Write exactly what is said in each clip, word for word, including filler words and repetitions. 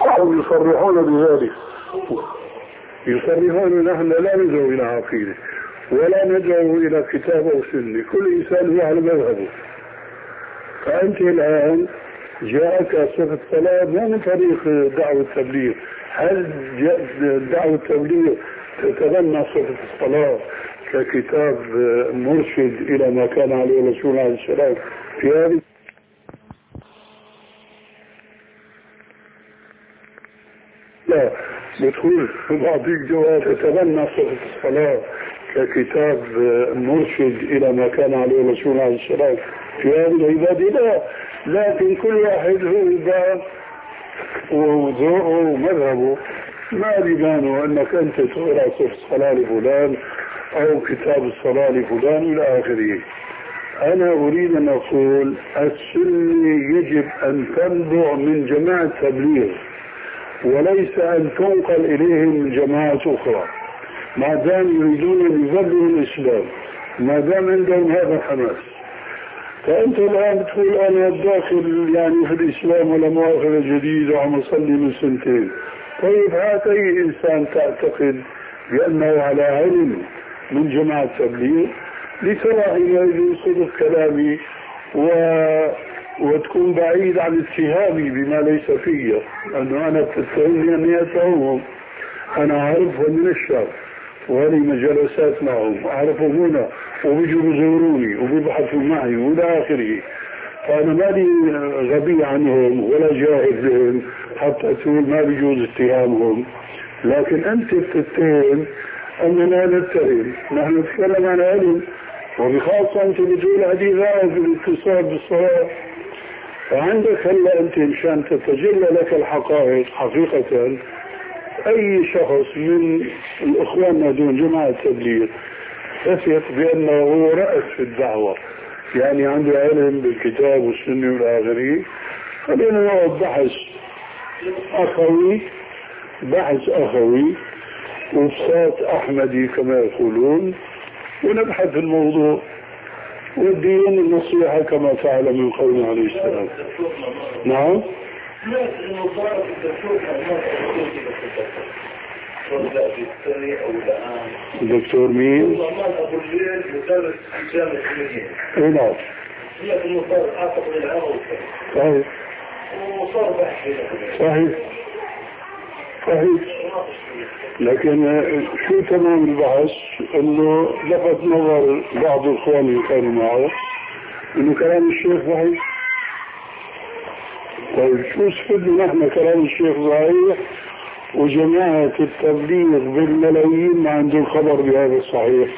هم يصرحون بذلك، يصرحون نحن لا ندعو إلى عقيدة ولا ندعو إلى كتاب أو سنة، كل إنسان هو على مذهبه. فأنت الآن جاءك صفة الصلاة مو من طريق دعوة التبليغ، هل دعوة التبليغ تتبنى صفة الصلاة ككتاب مرشد إلى ما كان عليه الرسول عليه السلام في هذه؟ لا، بتقول بعطيك جواب تتبنى صفة الصلاة ككتاب مرشد إلى ما كان عليه الرسول عليه السلام في هذه العبادة؟ لا، لكن كل واحد هو باب وذوقه ومذهبه. ما بيبانوا أنك أنت تقرأ صفة الصلاة لفلان أو كتاب الصلاة لفلان إلى آخره. أنا أريد أن أقول السنة يجب أن تنبع من جماعة تبليغ وليس أن تنقل إليهم من جماعات أخرى، ما دام يريدون أن يبلغوا الإسلام، ما دام عندهم هذا الحماس. فأنت الآن تقول أنا داخل يعني في الإسلام ولا مؤاخذة جديدة وعم أصلي من سنتين. طيب هات أي إنسان تعتقد بأنه على علم من جماعة التبليغ لترى حينئذ صدق كلامي و... وتكون بعيد عن اتهامي بما ليس فيه، أنه أنا تتهمني أني أتهمهم. أنا أعرفهم من الشر وهذه مجالسات معهم، أعرفهم هنا وبيجوا بزوروني وبيبحثوا معي وإلى آخره. فأنا مالي غبي عنهم ولا جاهل بهم حتى تقول ما بيجوز اتهامهم. لكن أنت بتتهم أننا نتهم، نحن نتكلم عن علم، وبخاصة أنت بتقول هذه غاية في الاتصال بالصلاة. فعندك هلا أنت مشان تتجلى لك الحقائق حقيقة، أي شخص من الإخوان دون جماعة التبليغ يثق بأنه هو رأس في الدعوة، يعني عنده علم بالكتاب والسنة والآخرين، خلينا نقعد بحث أخوي بحث أخوي وبساط أحمدي كما يقولون، ونبحث الموضوع والدين النصيحة كما فعل من قوله عليه السلام. نعم. دكتور مين؟ اي نعم. صحيح صحيح صحيح. لكن شو تمام البحث؟ انه لفت نظر بعض الاخوان اللي كانوا معه انه كلام الشيخ صحيح. طيب شو استفدنا نحن كلام الشيخ صحيح وجماعة التبليغ بالملايين ما عندهم خبر بهذا الصحيح؟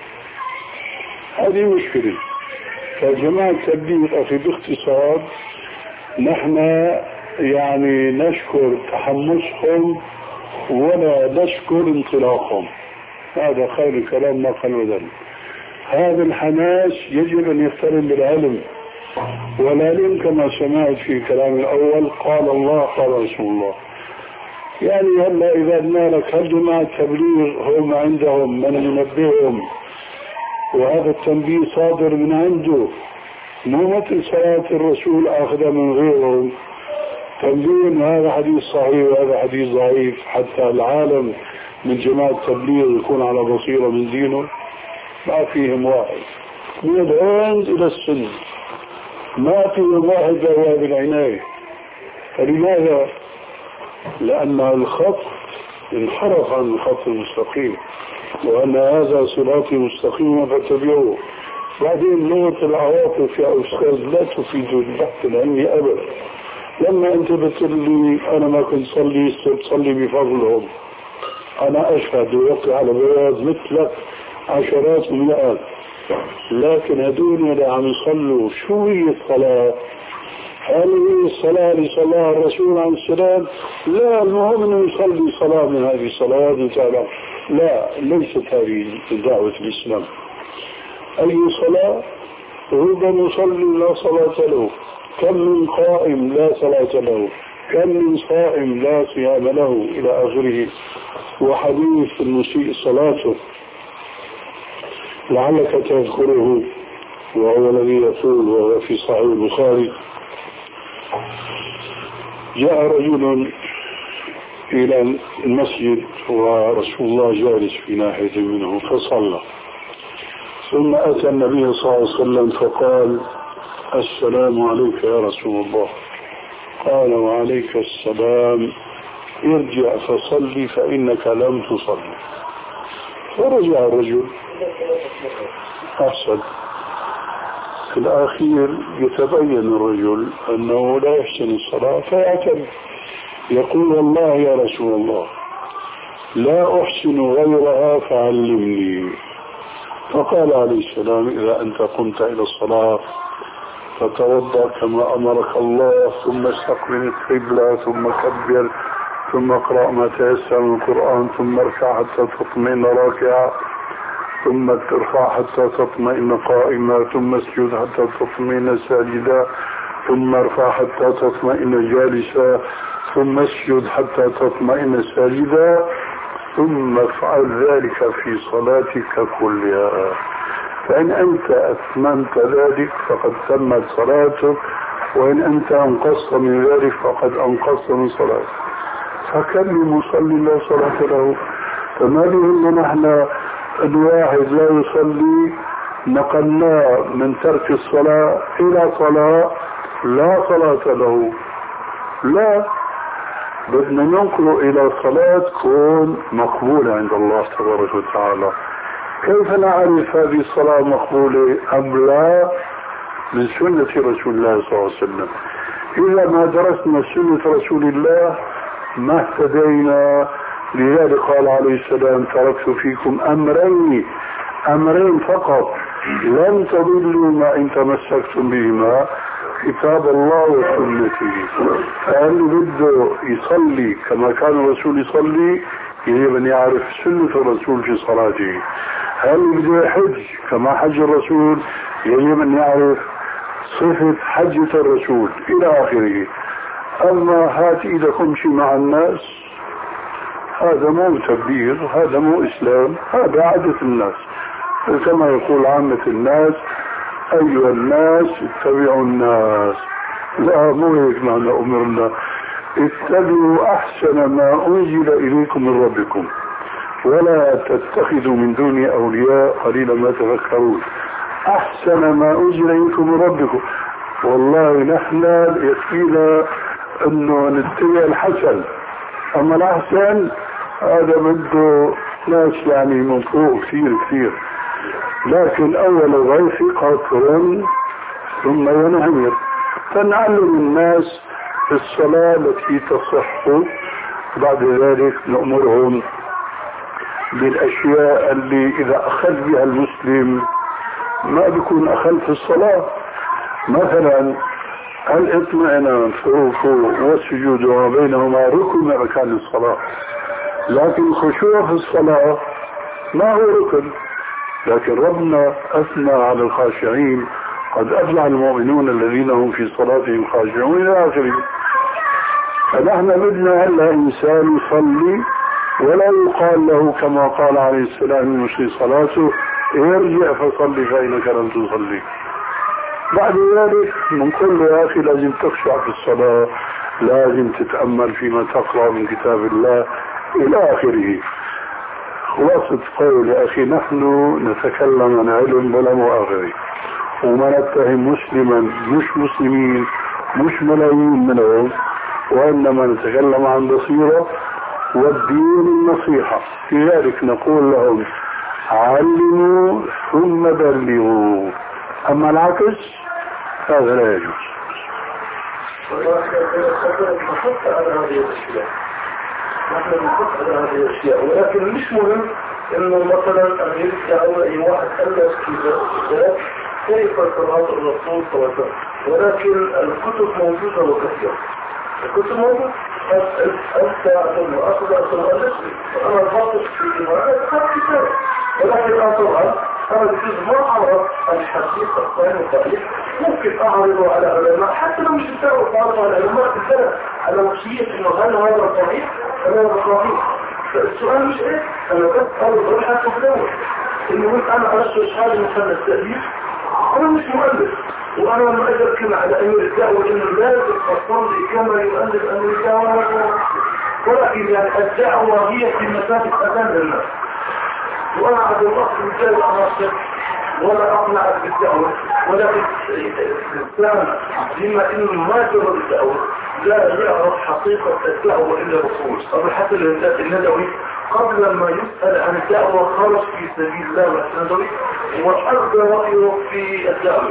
هذه مشكلة. فجماعة التبليغ أخي باختصار نحن يعني نشكر تحمسهم ولا نشكر انطلاقهم، هذا خير الكلام ما قال ذلك. هذا الحماس يجب أن يقترن بالعلم والعلم كما سمعت في الكلام الأول قال الله قال رسول الله. يعني هلا إذا نالك هل جماعة التبليغ هم عندهم من ينبههم وهذا التنبيه صادر من عنده، مو مثل صلاة الرسول أخذ من غيرهم تنبيه هذا حديث صحيح وهذا حديث ضعيف حتى العالم من جماعة التبليغ يكون على بصيرة من دينه. ما فيهم واحد من العند إلى السن، ما فيهم واحد ذواب العناية. فلماذا؟ لأن الخط انحرف عن الخط المستقيم، وأن هذا صراطي مستقيم فاتبعوه. بعدين لغة العواطف يا أستاذ لا تفيد البحث العلمي أبدا. لما أنت بتقول لي أنا ما كنت صلي تصلي بفضلهم، أنا أشهد ووقع على بياض مثلك عشرات ومئات، لكن هدول اللي عم يصلوا شو هي الصلاة؟ هل هي الصلاة لصلاة الرسول عليه السلام؟ لا، المهم أنه يصلي صلاة من هذه الصلاة وتعالى. لا، ليست هذه دعوة الإسلام. أي صلاة؟ رب مصلي لا صلاة له، كم من قائم لا صلاة له، كم من صائم لا صيام له إلى آخره. وحديث المسيء صلاته لعلك تذكره، وهو الذي يقول وهو في صحيح البخاري: جاء رجل إلى المسجد ورسول الله جالس في ناحية منه فصلى، ثم أتى النبي صلى الله عليه وسلم فقال: السلام عليك يا رسول الله. قال: وعليك السلام، ارجع فصلي فإنك لم تصلي. فرجع الرجل. أحسن. في الأخير يتبين الرجل أنه لا يحسن الصلاة فيعترف، يقول: والله يا رسول الله لا أحسن غيرها فعلمني. فقال عليه السلام: إذا أنت قمت إلى الصلاة فتوضأ كما أمرك الله، ثم استقبل القبلة، ثم كبر، ثم اقرأ ما تيسر من القرآن، ثم اركع حتى تطمئن راكعا، ثم ترفع حتى تطمئن قائما، ثم اسجد حتى تطمئن ساجدا، ثم ارفع حتى تطمئن جالسا، ثم اسجد حتى تطمئن ساجدا، ثم افعل ذلك في صلاتك كلها. فإن أنت أتممت ذلك فقد تمت صلاتك، وإن أنت أنقصت من ذلك فقد أنقصت من صلاتك. فكم مصلي لا صلاة له؟ فما بهم نحن الواحد لا يصلي نقلناه من ترك الصلاة إلى صلاة لا صلاة له. لا، بدنا ننقل إلى صلاة تكون مقبولة عند الله تبارك وتعالى. كيف نعرف هذه الصلاة مقبولة أم لا؟ من سنة رسول الله صلى الله عليه وسلم. إذا ما درسنا سنة رسول الله ما اهتدينا. لذلك قال عليه السلام: تركت فيكم أمرين أمرين فقط لن تضلوا ما إن تمسكتم بهما، كتاب الله وسنته. فهل بده يصلي كما كان الرسول يصلي، يجب أن يعرف سنة الرسول في صلاته. هل بده يحج كما حج الرسول، يجب أن يعرف صفة حجة الرسول إلى آخره. أما هات إيدكم شي مع الناس، هذا مو تبليغ، هذا مو إسلام، هذا عادة الناس. كما يقول عامة الناس: أيها الناس اتبعوا الناس. لا، مو هيك معنى أمرنا. اتبعوا أحسن ما أنزل إليكم من ربكم ولا تتخذوا من دوني أولياء قليلا ما تذكرون. أحسن ما أنزل إليكم من ربكم. والله نحن يكفينا أنه نتبع الحسن، أما الأحسن هذا بده ناس يعني من فوق كثير كثير. لكن أول الغيث قطر ثم ينهمر. فنعلم الناس الصلاة التي تصح، بعد ذلك نأمرهم بالأشياء اللي إذا أخذ بها المسلم ما بيكون أخذ في الصلاة. مثلا الاطمئنان في الركوع والسجود وما بينهما ركن من أركان الصلاة، لكن الخشوع في الصلاة ما هو ركن. لكن ربنا أثنى على الخاشعين: قد أفلح المؤمنون الذين هم في صلاتهم خاشعون إلى آخره. فنحن بدنا هلا إنسان يصلي ولا يقال له كما قال عليه السلام من مسيء صلاته: ارجع فصلي فإنك لم تصلي. بعد ذلك نقول له: يا أخي لازم تخشع في الصلاة، لازم تتأمل فيما تقرأ من كتاب الله إلى آخره. خلاصة قول يا أخي، نحن نتكلم عن علم ولا مؤاخذة، وما نتهم مسلما مش مسلمين مش ملايين منهم، وإنما نتكلم عن بصيرة والدين النصيحة. لذلك نقول لهم: علموا ثم بلغوا. أما العكس هذا لا يجوز. نحط على هذه الأشياء نحن نحط على هذه الأشياء ولكن مش مهم إنه مثلا أمريكا أو أي واحد ألف كتاب كيف صلاة الرسول صلى الله عليه وسلم، ولكن الكتب موجودة وكثيرة. الكتب موجودة، أنت ثم أخذ ثم ألف، أنا الباطل في إيمانك أخذ كتاب، ولكن أنا طبعا أنا بجوز ما أعرف الحقيقة الصحيح والصحيح. ممكن أعرضه على علماء حتى لو مش بتعرف أعرضه على علماء بالسنة على وصية إنه هل هذا صحيح هل هذا صحيح. فالسؤال مش إيه، أنا بس أعرض أبحث وبدور إنه قلت أنا أرسل إشهاد مثلا التأليف، أنا مش مؤلف، وأنا لما أجل كلمة على أمير الدعوة إنه لازم أصلي كما يؤلف أمير الدعوة، ولكن ولكن يعني الدعوة هي في مسافة أذان للناس. وأنا عبد الله رجال أناصر ولا أقنعت بالدعوة، ولكن الإسلام بما إنه ما جرى الدعوة لا يعرف حقيقة الدعوة إلا الرسول. أبو الحسن الندوي قبل ما يسأل عن الدعوة خرج في سبيل الله الندوي وأرضى رأيه في الدعوة.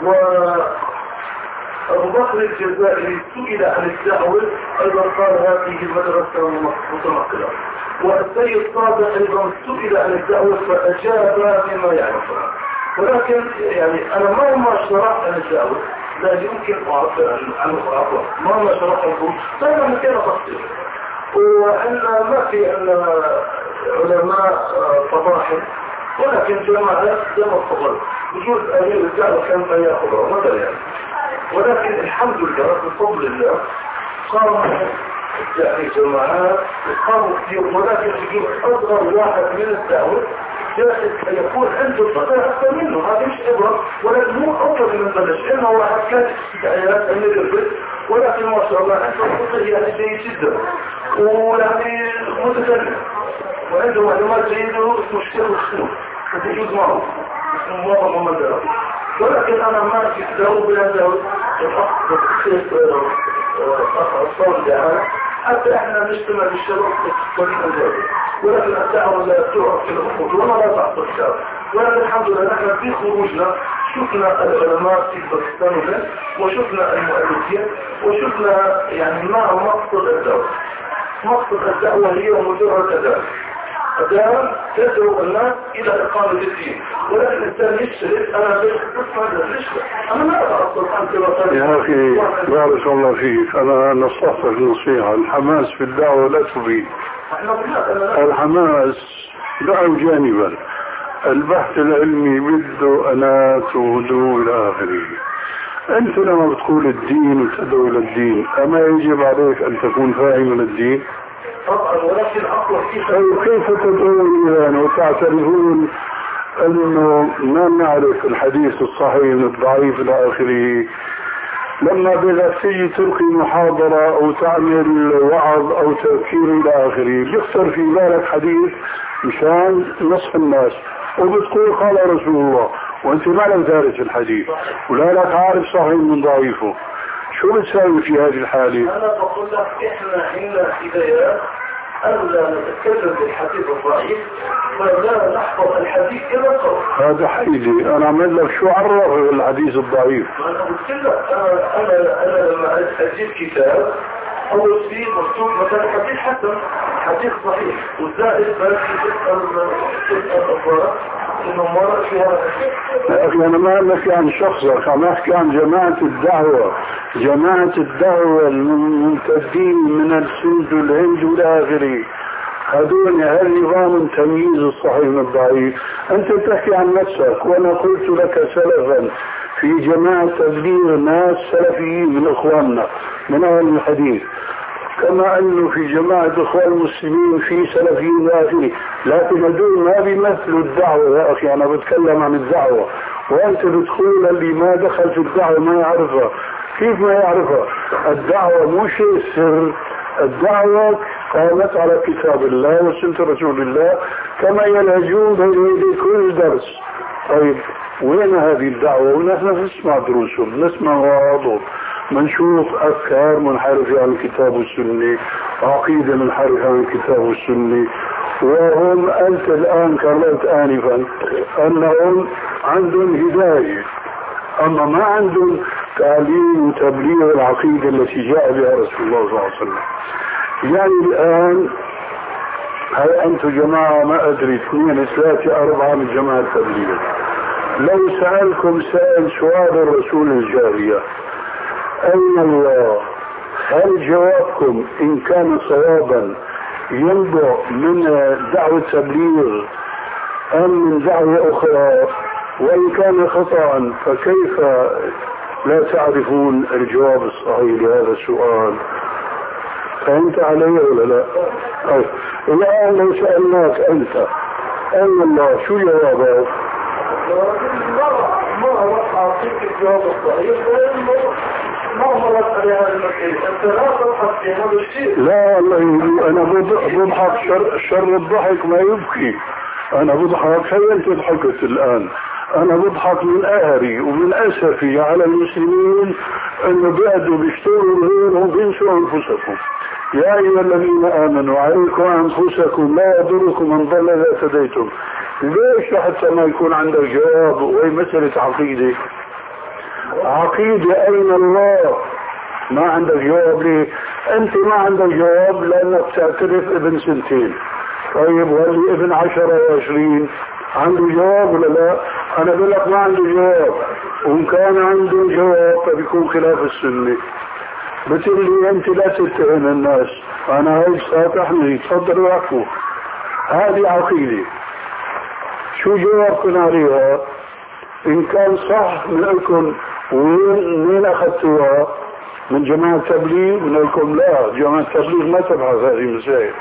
وأبو بكر الجزائري سئل عن الدعوة أيضا قال هذه المدرسة متنقلة. والسيد صادق أيضا سئل عن الدعوة فأجاب بما يعرفها. ولكن يعني أنا ما ما شرحت عن الدعوة لا يمكن أعبر عنه أعبر ما ما شرحت عنه فأنا ممكن أفصل. وأن ما في أن علماء فضاحل ولكن جماعات زي ما تفضل وجود أمير الدعوة كان ما يأخذها مثلا يعني. ولكن الحمد لله بفضل الله قاموا يعني جماعات قاموا كثير. ولكن وجود أصغر واحد من الدعوة جاهز يكون عنده الفتاة أكثر منه. هذا مش إبرة ولكن مو أفضل من بلش إنه واحد كان استدعيات أمير البيت ولكن ما شاء الله عنده الفتاة يعني جيد جدا ويعني متكلم وعنده معلومات جيدة اسمه الشيخ الخلوق وتجوز معه اسمه موضع محمد دراوي. ولكن أنا ما في داود بلا داود الأخ الشيخ الصور دعانا حتى احنا نجتمع بالشباب في طريق الجاهل. ولكن الدعوة لا تعرف في الأخوة وما لا تعطى الشعب. ولكن الحمد لله نحن في خروجنا شفنا العلماء في باكستان وشفنا المؤلفين وشفنا يعني ما مقصد الدعوة. مقصد الدعوة هي مجرد أداء أداء تدعو الناس إلى إقامة الدين. ولكن الإنسان يشترك أنا بسمع ليش أنا لا أتعصب أنت وطريق. يا أخي بارك الله فيك أنا نصحتك نصيحة الحماس في الدعوة لا تبيد. الحماس دعوا جانبا البحث العلمي بده أنات وهدوء إلى آخره. أنت لما بتقول الدين وتدعو إلى الدين أما يجب عليك أن تكون فاهما الدين؟ طبعا ولكن أقوى كيف كيف تدعون يعني وتعترفون أنه ما نعرف الحديث الصحيح من الضعيف إلى آخره. لما بدك تيجي تلقي محاضرة أو تعمل وعظ أو تذكير إلى آخره بيخطر في بالك حديث مشان نصح الناس وبتقول قال رسول الله وأنت ما لك دارس الحديث ولا لك عارف صحيح من ضعيفه. شو بتساوي في هذه الحالة؟ أنا بقول لك إحنا عندنا هدايات ألا نتكلم بالحديث الضعيف ولا نحفظ الحديث كما قال. هذا حيلي أنا أعمل لك شو عرف الحديث الضعيف؟ أنا قلت لك أنا أنا أنا لما أجيب كتاب أول شيء مكتوب مثلا حديث حسن حديث صحيح والزائد بس تسأل تسأل أخبار إنه مرة فيها. يا أخي أنا ما أحكي عن شخصك عم أحكي عن جماعة الدعوة. جماعة الدعوة الممتدين من السند والهند والآخري هذول هل نظام تمييز الصحيح من الضعيف. أنت تحكي عن نفسك وأنا قلت لك سلفا في جماعة تبليغ ناس سلفيين من إخواننا من أهل الحديث كما أنه في جماعة إخوان المسلمين في سلفيين آخرين. لكن هذول ما بيمثلوا الدعوة يا أخي. أنا بتكلم عن الدعوة وأنت بتقول اللي ما دخل في الدعوة ما يعرفها. كيف ما يعرفها؟ الدعوة مو شيء سر. الدعوة قامت على كتاب الله وسنة رسول الله كما يلهجون بين كل درس. طيب وين هذه الدعوة؟ ونحن نسمع دروسهم نسمع وعظهم منشوف أفكار منحرفة عن الكتاب والسنة عقيدة منحرفة عن الكتاب والسنة. وهم أنت الآن كررت آنفا أنهم عندهم هداية أما ما عندهم تعليم وتبليغ العقيدة التي جاء بها رسول الله صلى الله عليه وسلم. يعني الآن هل أنتم جماعة ما أدري اثنين ثلاثة أربعة من جماعة التبليغ لو سألكم سائل سؤال الرسول الجارية أين الله هل جوابكم إن كان صوابا ينبع من دعوة تبليغ أم من دعوة أخرى وإن كان خطأ فكيف لا تعرفون الجواب الصحيح لهذا السؤال؟ فهمت علي ولا لا؟ طيب الآن لو سألناك أنت أين الله شو جوابك؟ ما ما أعطيك الجواب الصحيح ما مرت على هذا المكان، أنت لا تضحك في هذا الشيء. لا والله أنا بضحك، شر, شر الضحك ما يبكي. أنا بضحك، هي أنت ضحكت الآن. أنا بضحك من قهري ومن أسفي على المسلمين أنه بيقعدوا بيشتروا غيرهم بينسوا أنفسكم. يا أيها الذين آمنوا عليكم أنفسكم لا يضركم من ضل إذا اهتديتم. ليش حتى ما يكون عندك جواب؟ وهي مسألة عقيدة. عقيدة أين الله؟ ما عندك جواب. ليه؟ أنت ما عندك جواب لأنك تعترف ابن سنتين. طيب واللي ابن عشرة وعشرين عنده جواب ولا لا؟ أنا بقول لك ما عنده جواب، وإن كان عنده جواب فبيكون خلاف السنة. بتقول لي أنت لا تتهم الناس، أنا هاي ساتحني تفضلوا واحكوا. هذه عقيدة. شو جوابكم عليها؟ إن كان صح نقولكم وين وين أخذتوها؟ من جماعة التبليغ؟ نقولكم لا، جماعة التبليغ ما تبحث هذه المسائل.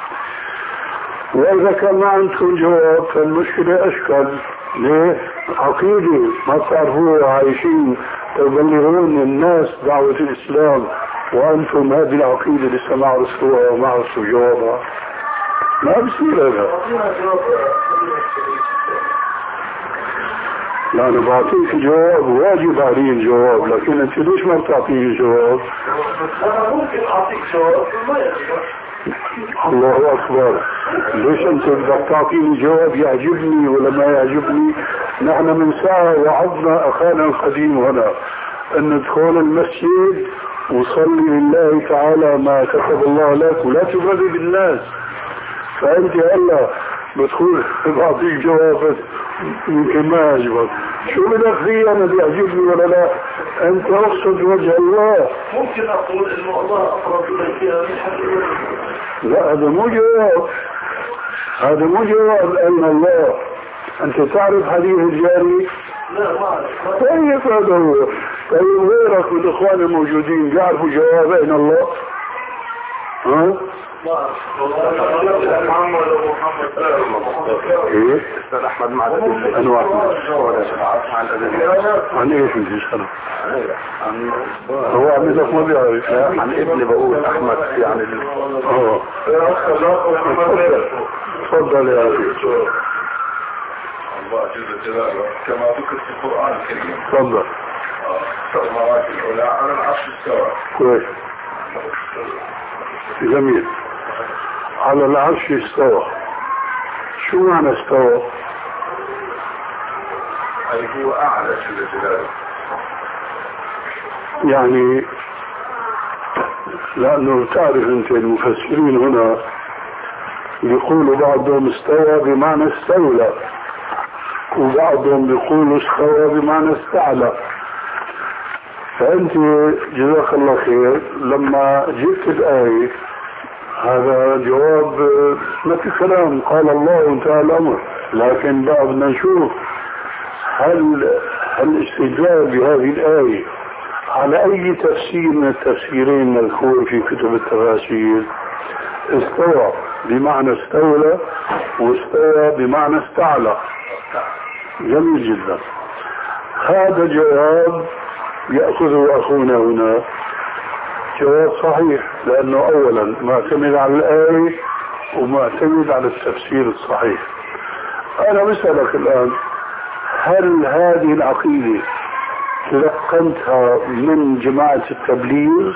وإذا كان ما عندكم جواب فالمشكلة أشكال. ليه؟ عقيدة ما تعرفوها، عايشين تبلغون الناس دعوة الإسلام وأنتم هذه العقيدة لسه ما عرفتوها وما عرفتوا جوابها. ما بصير هذا. لا أنا بعطيك جواب واجب علي الجواب، لكن أنت ليش ما بتعطيني جواب؟ أنا ممكن أعطيك جواب ما يعجبك. الله أكبر. ليش أنت بدك تعطيني جواب يعجبني ولا ما يعجبني؟ نحن من ساعة وعظنا أخانا القديم هنا أن ندخل المسجد وصلي لله تعالى ما كتب الله لك ولا تبرد بالناس. فأنت هلا بتقول بعطيك جواب يمكن ما يعجبك. شو بدك فيه؟ أنا بيعجبني ولا لا؟ أنت أقصد وجه الله. ممكن أقول إنه الله أفرض إليك من حد. لا هذا مو جواب، هذا مو جواب. أن الله أنت تعرف حديث الجاري؟ لا ما أعرف. طيب هذا هو. طيب غيرك من الإخوان الموجودين بيعرفوا جواب أين الله؟ ها؟ محمد ومحمد ايه؟ استاذ احمد معدل. انا واحد عن عن ايش بدي اساله؟ عن هو عميدك ما بيعرف. عن ابني بقول احمد يعني اه تفضل تفضل يا اخي. الله جل جلاله كما ذكر في القران الكريم. تفضل. السماوات العلى على العرش استوى. كويس جميل. على العرش استوى. شو معنى استوى؟ أي هو أعلى جل جلاله. يعني لأنه تعرف أنت المفسرين هنا يقولوا بعضهم استوى بمعنى استولى، وبعضهم يقولوا استوى بمعنى استعلى. فأنت جزاك الله خير لما جبت الآية هذا جواب ما في كلام، قال الله انتهى الأمر. لكن بقى بدنا نشوف هل الاستدلال بهذه الآية على أي تفسير من التفسيرين مذكور في كتب التفاسير. استوى بمعنى استولى واستوى بمعنى استعلى. جميل جدا. هذا جواب يأخذه أخونا هنا جواب صحيح، لأنه أولا معتمد على الآية ومعتمد على التفسير الصحيح. أنا بسألك الآن، هل هذه العقيدة تلقنتها من جماعة التبليغ؟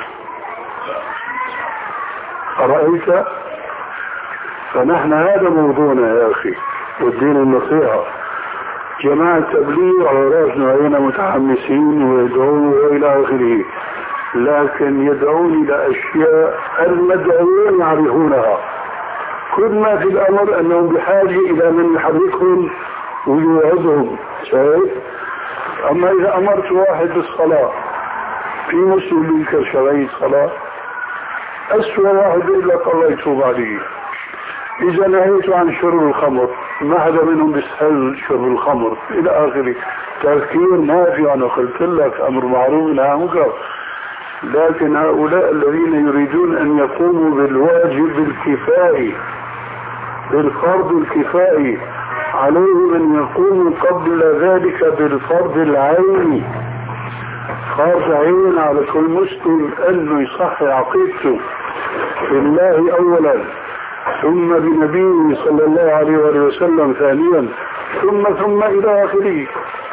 أرأيت؟ فنحن هذا موضوعنا يا أخي والدين النصيحة. جماعة التبليغ على رأسنا هنا متحمسين ويدعون وإلى آخره، لكن يدعون إلى أشياء المدعوين يعرفونها. كل ما في الأمر أنهم بحاجة إلى من يحركهم ويوعدهم. شايف؟ أما إذا أمرت واحد بالصلاة في مسلم ينكر شرعية الصلاة، أسوأ واحد يقول لك الله يتوب عليه. إذا نهيت عن شرب الخمر ما حدا منهم بيسهل شرب الخمر إلى آخره. تذكير نافع. أنا قلت لك أمر معروف نهي عن منكر. لكن هؤلاء الذين يريدون أن يقوموا بالواجب الكفائي بالفرض الكفائي عليهم أن يقوموا قبل ذلك بالفرض العيني. فرض عين على كل مسلم انه يصحح عقيدته بالله اولا، ثم بنبيه صلى الله عليه وسلم ثانيا، ثم ثم الى اخره.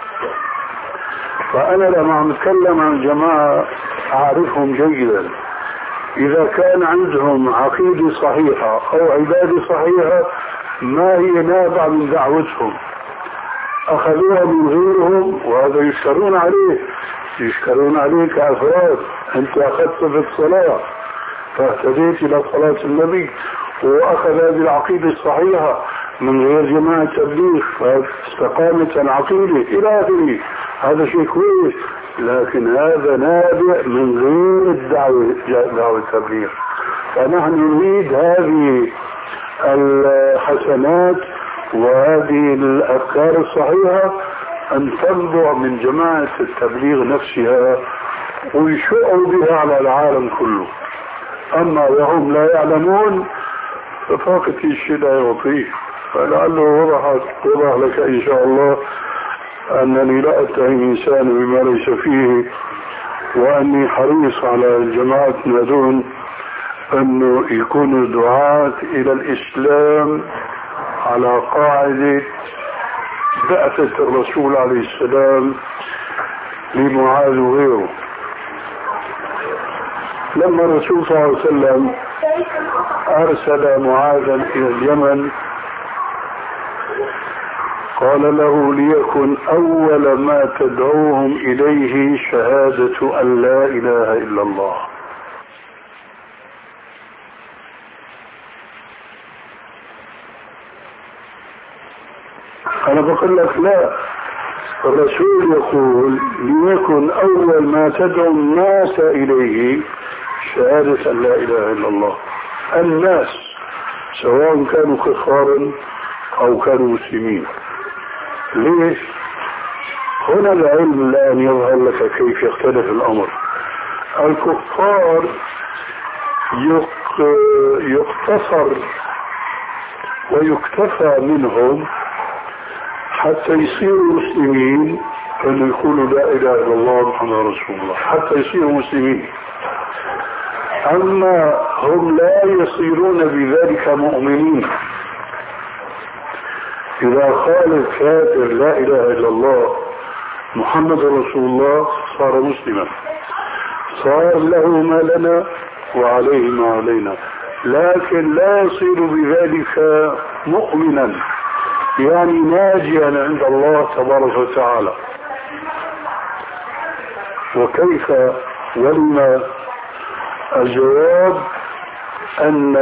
فانا لما عم اتكلم عن جماعه اعرفهم جيدا، اذا كان عندهم عقيده صحيحه او عباده صحيحه ما هي نابعه من دعوتهم، اخذوها من غيرهم، وهذا يشكرون عليه، يشكرون عليه كافراد. انت اخذت في الصلاه فاهتديت الى صلاه النبي، واخذ هذه العقيده الصحيحه من غير جماعه تبليغ فاستقامت العقيده الى اخره. هذا شيء كويس، لكن هذا نابع من غير الدعوه دعوه التبليغ. فنحن نريد هذه الحسنات وهذه الافكار الصحيحه ان تنبع من جماعه التبليغ نفسها ويشعوا بها على العالم كله. اما وهم لا يعلمون ففاقة الشيء لا يعطيه. فلعله وضحت وضح لك ان شاء الله انني لا اتهم انسان بما ليس فيه، واني حريص على جماعتنا دون انه يكونوا دعاة الى الاسلام على قاعدة بعثة الرسول عليه السلام لمعاذ وغيره. لما الرسول صلى الله عليه وسلم ارسل معاذا الى اليمن قال له ليكن اول ما تدعوهم اليه شهادة ان لا اله الا الله. انا بقول لك لا، الرسول يقول ليكن اول ما تدعو الناس اليه شهادة ان لا اله الا الله. الناس سواء كانوا كفارا او كانوا مسلمين. ليش؟ هنا العلم الان يظهر لك كيف يختلف الامر. الكفار يقتصر ويكتفى منهم حتى يصيروا مسلمين أن يقولوا لا إله إلا الله محمد رسول الله، حتى يصيروا مسلمين. أما هم لا يصيرون بذلك مؤمنين. إذا قال الكافر لا إله إلا الله محمد رسول الله صار مسلما، صار له ما لنا وعليه ما علينا، لكن لا يصير بذلك مؤمنا، يعني ناجيا عند الله تبارك وتعالى. وكيف؟ ولما؟ الجواب أن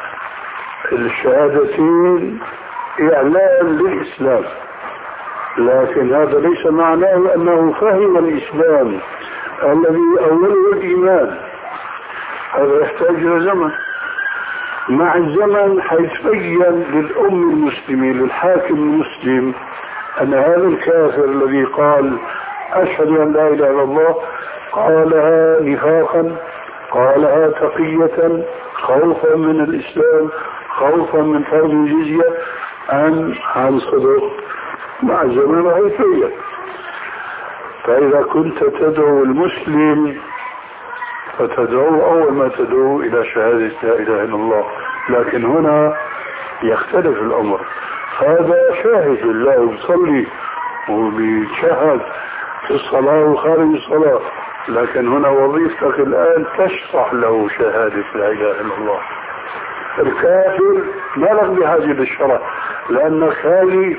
الشهادتين إعلان للإسلام، لكن هذا ليس معناه أنه فهم الإسلام الذي أوله الإيمان. هذا يحتاج إلى زمن. مع الزمن حيتبين للأم المسلمة للحاكم المسلم أن هذا الكافر الذي قال أشهد أن لا إله إلا الله قالها نفاقا، قالها تقية، خوفا من الإسلام، خوفا من فرض الجزية عن عن صدق. مع الزمن حيتبين. فإذا كنت تدعو المسلم فتدعو أول ما تدعو إلى شهادة لا إله إلا الله، لكن هنا يختلف الأمر. هذا شاهد الله يصلي وبيشهد في الصلاة وخارج الصلاة، لكن هنا وظيفتك الآن تشرح له شهادة لا إله إلا الله. الكافر ما لك بحاجة للشرع، لأنك هذه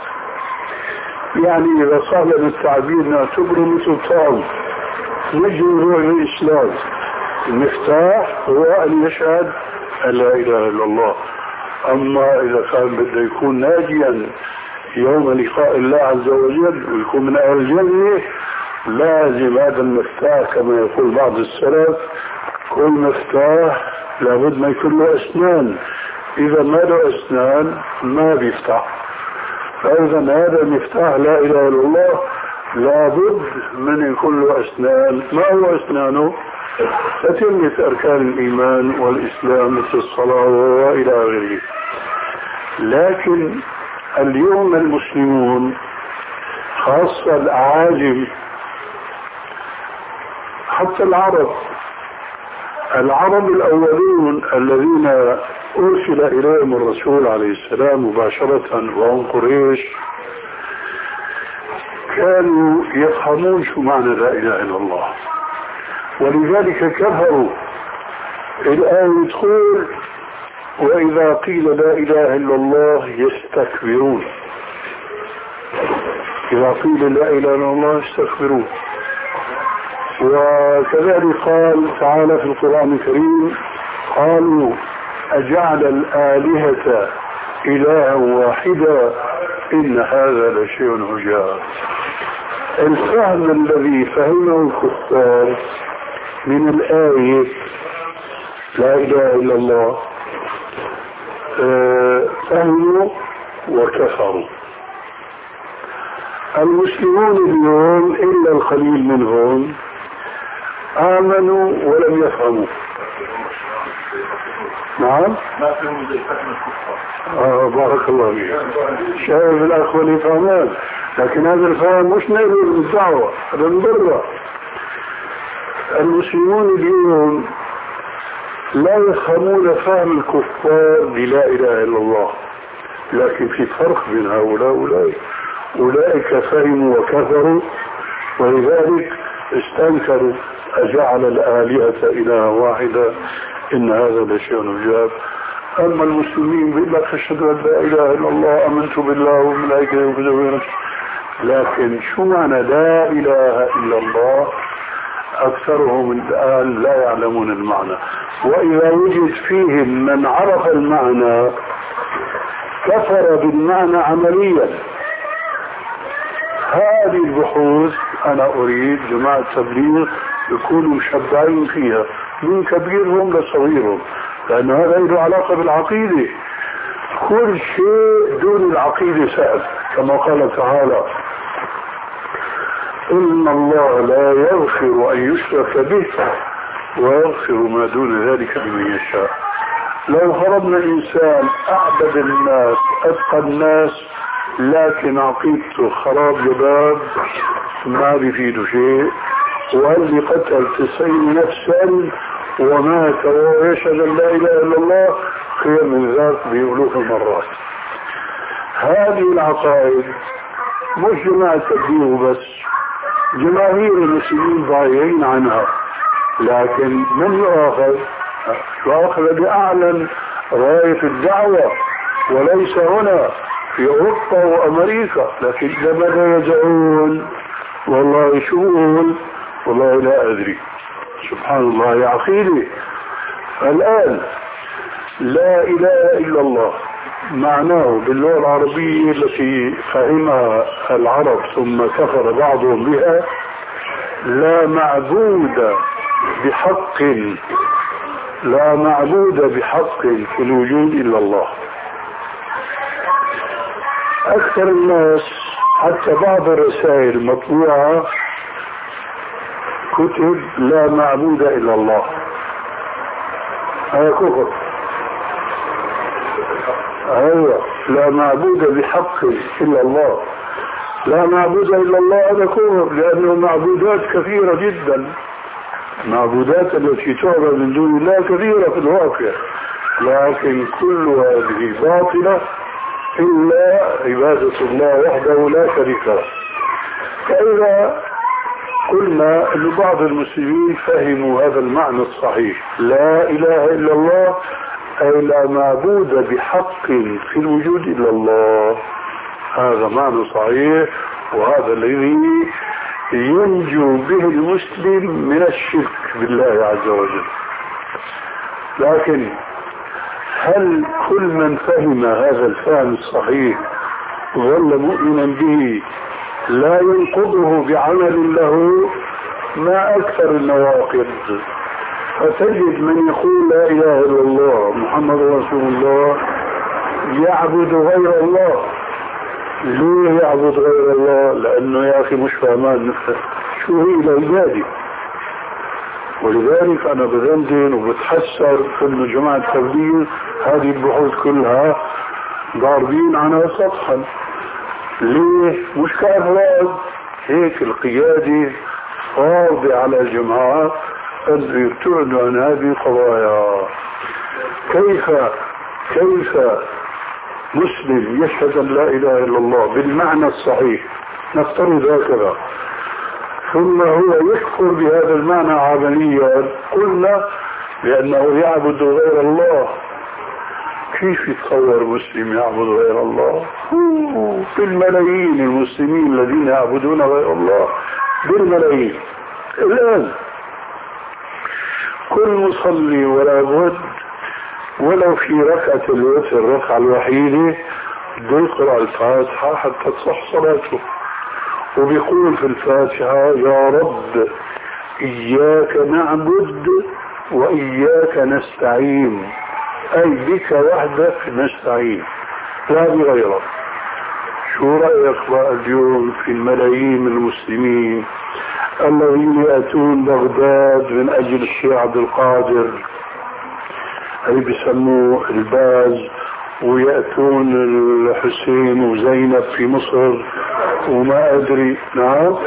يعني إذا صار لنا التعبير نعتبره مثل طعم نجي نروح للإسلام. المفتاح هو أن يشهد أن لا إله إلا الله. أما إذا كان بده يكون ناجيا يوم لقاء الله عز وجل ويكون من أهل الجنة، لازم هذا المفتاح كما يقول بعض السلف كل مفتاح لابد ما يكون له أسنان، إذا ما له أسنان ما بيفتح. فإذا هذا المفتاح لا إله إلا الله لابد من يكون له أسنان. ما هو أسنانه؟ تتمة أركان الإيمان والإسلام مثل الصلاة وإلى آخره. لكن اليوم المسلمون خاصة الأعاجم حتى العرب العرب الأولون الذين أرسل إليهم الرسول عليه السلام مباشرة وهم قريش كانوا يفهمون شو معنى لا إله إلا الله، ولذلك كفروا. الآن تقول وإذا قيل لا إله إلا الله يستكبرون، إذا قيل لا إله إلا الله يستكبرون. وكذلك قال تعالى في القرآن الكريم قالوا أجعل الآلهة إلها واحدا إن هذا لشيء عجاب. الفهم الذي فهمه الكفار من الآية لا إله إلا الله فهموا وكفروا. المسلمون اليوم إلا القليل منهم آمنوا ولم يفهموا. نعم ما فيهم زي فهم الكفار. آه بارك الله فيك. شايف الأخوة اللي فهمان، لكن هذا الفهم مش نقبل بالدعوة، هذا مضرة. المسلمون اليوم لا يفهمون فهم الكفار بلا إله إلا الله، لكن في فرق بين هؤلاء وأولئك. أولئك فهموا وكفروا ولذلك استنكروا أجعل الآلهة إلها واحدة إن هذا لشيء عجاب. أما المسلمين بيقول لك أشهد أن لا إله إلا الله آمنت بالله وملائكته وكذا، لكن شو معنى لا إله إلا الله أكثرهم الآن لا يعلمون المعنى. وإذا وجد فيهم من عرف المعنى كفر بالمعنى عمليا. هذه البحوث أنا أريد جماعة تبليغ يكونوا مشبعين فيها من كبيرهم لصغيرهم، لأن هذا له علاقة بالعقيدة. كل شيء دون العقيدة سهل، كما قال تعالى إن الله لا يغفر أن يشرك به ويغفر ما دون ذلك لمن يشاء. لو فرضنا إنسان أعبد الناس أتقى الناس لكن عقيدته خراب جباب ما بيفيده شيء، واللي قتل تسعين نفسا ومات ويشهد أن لا إله إلا الله خير من ذاك بألوف المرات. هذه العقائد مش جماعة تبليغ بس، جماهير المسلمين ضايعين عنها، لكن من يؤاخذ؟ يؤاخذ بأعلن راية الدعوة، وليس هنا في أوروبا وأمريكا. لكن لماذا يدعون؟ والله شو يقول؟ والله لا أدري. سبحان الله يا عقيدي. الآن لا إله إلا الله معناه باللغة العربية التي فهمها العرب ثم كفر بعضهم بها لا معبود بحق لا معبود بحق في الوجود إلا الله. أكثر الناس حتى بعض الرسائل المطبوعة كتب لا معبود إلا الله، هذا كفر. أيوة لا معبود بحق إلا الله، لا معبود إلا الله هذا كفر، لأنه معبودات كثيرة جدا، معبودات التي تعبد من دون الله كثيرة في الواقع، لكن كل هذه باطلة إلا عبادة الله وحده لا شريك له. فإذا قلنا أن بعض المسلمين فهموا هذا المعنى الصحيح، لا إله إلا الله أي لا معبود بحق في الوجود إلا الله، هذا معنى صحيح، وهذا الذي ينجو به المسلم من الشرك بالله عز وجل. لكن هل كل من فهم هذا الفهم الصحيح وظل مؤمنا به لا ينقضه بعمل له؟ ما أكثر النواقض. فتجد من يقول لا إله إلا الله محمد رسول الله يعبد غير الله. ليه يعبد غير الله؟ لأنه يا أخي مش فهمان نفسه شو هي العبادة. ولذلك أنا بذنزل وبتحسر أن جماعة التبليغ هذه البحوث كلها ضاربين عنها سطحا. ليه؟ مش كأفراد هيك القيادة فرض على الجماعة أن يبتعدوا عن هذه القضايا. كيف كيف مسلم يشهد أن لا إله إلا الله بالمعنى الصحيح، نفترض هكذا، ثم هو يكفر بهذا المعنى عمليا؟ قلنا لأنه يعبد غير الله. كيف يتصور مسلم يعبد غير الله؟ في الملايين المسلمين الذين يعبدون غير الله بالملايين. الآن كل مصلي ولا بد ولو في ركعة الوتر الركعة الوحيدة بده يقرأ الفاتحة حتى تصح صلاته، وبيقول في الفاتحة يا رب إياك نعبد وإياك نستعين، أي بك وحدك نستعين لا بغيرك. شو رأيك بقى اليوم في الملايين المسلمين الذين يأتون بغداد من أجل الشيخ عبد القادر اللي بيسموه الباز، ويأتون الحسين وزينب في مصر وما أدري. نعم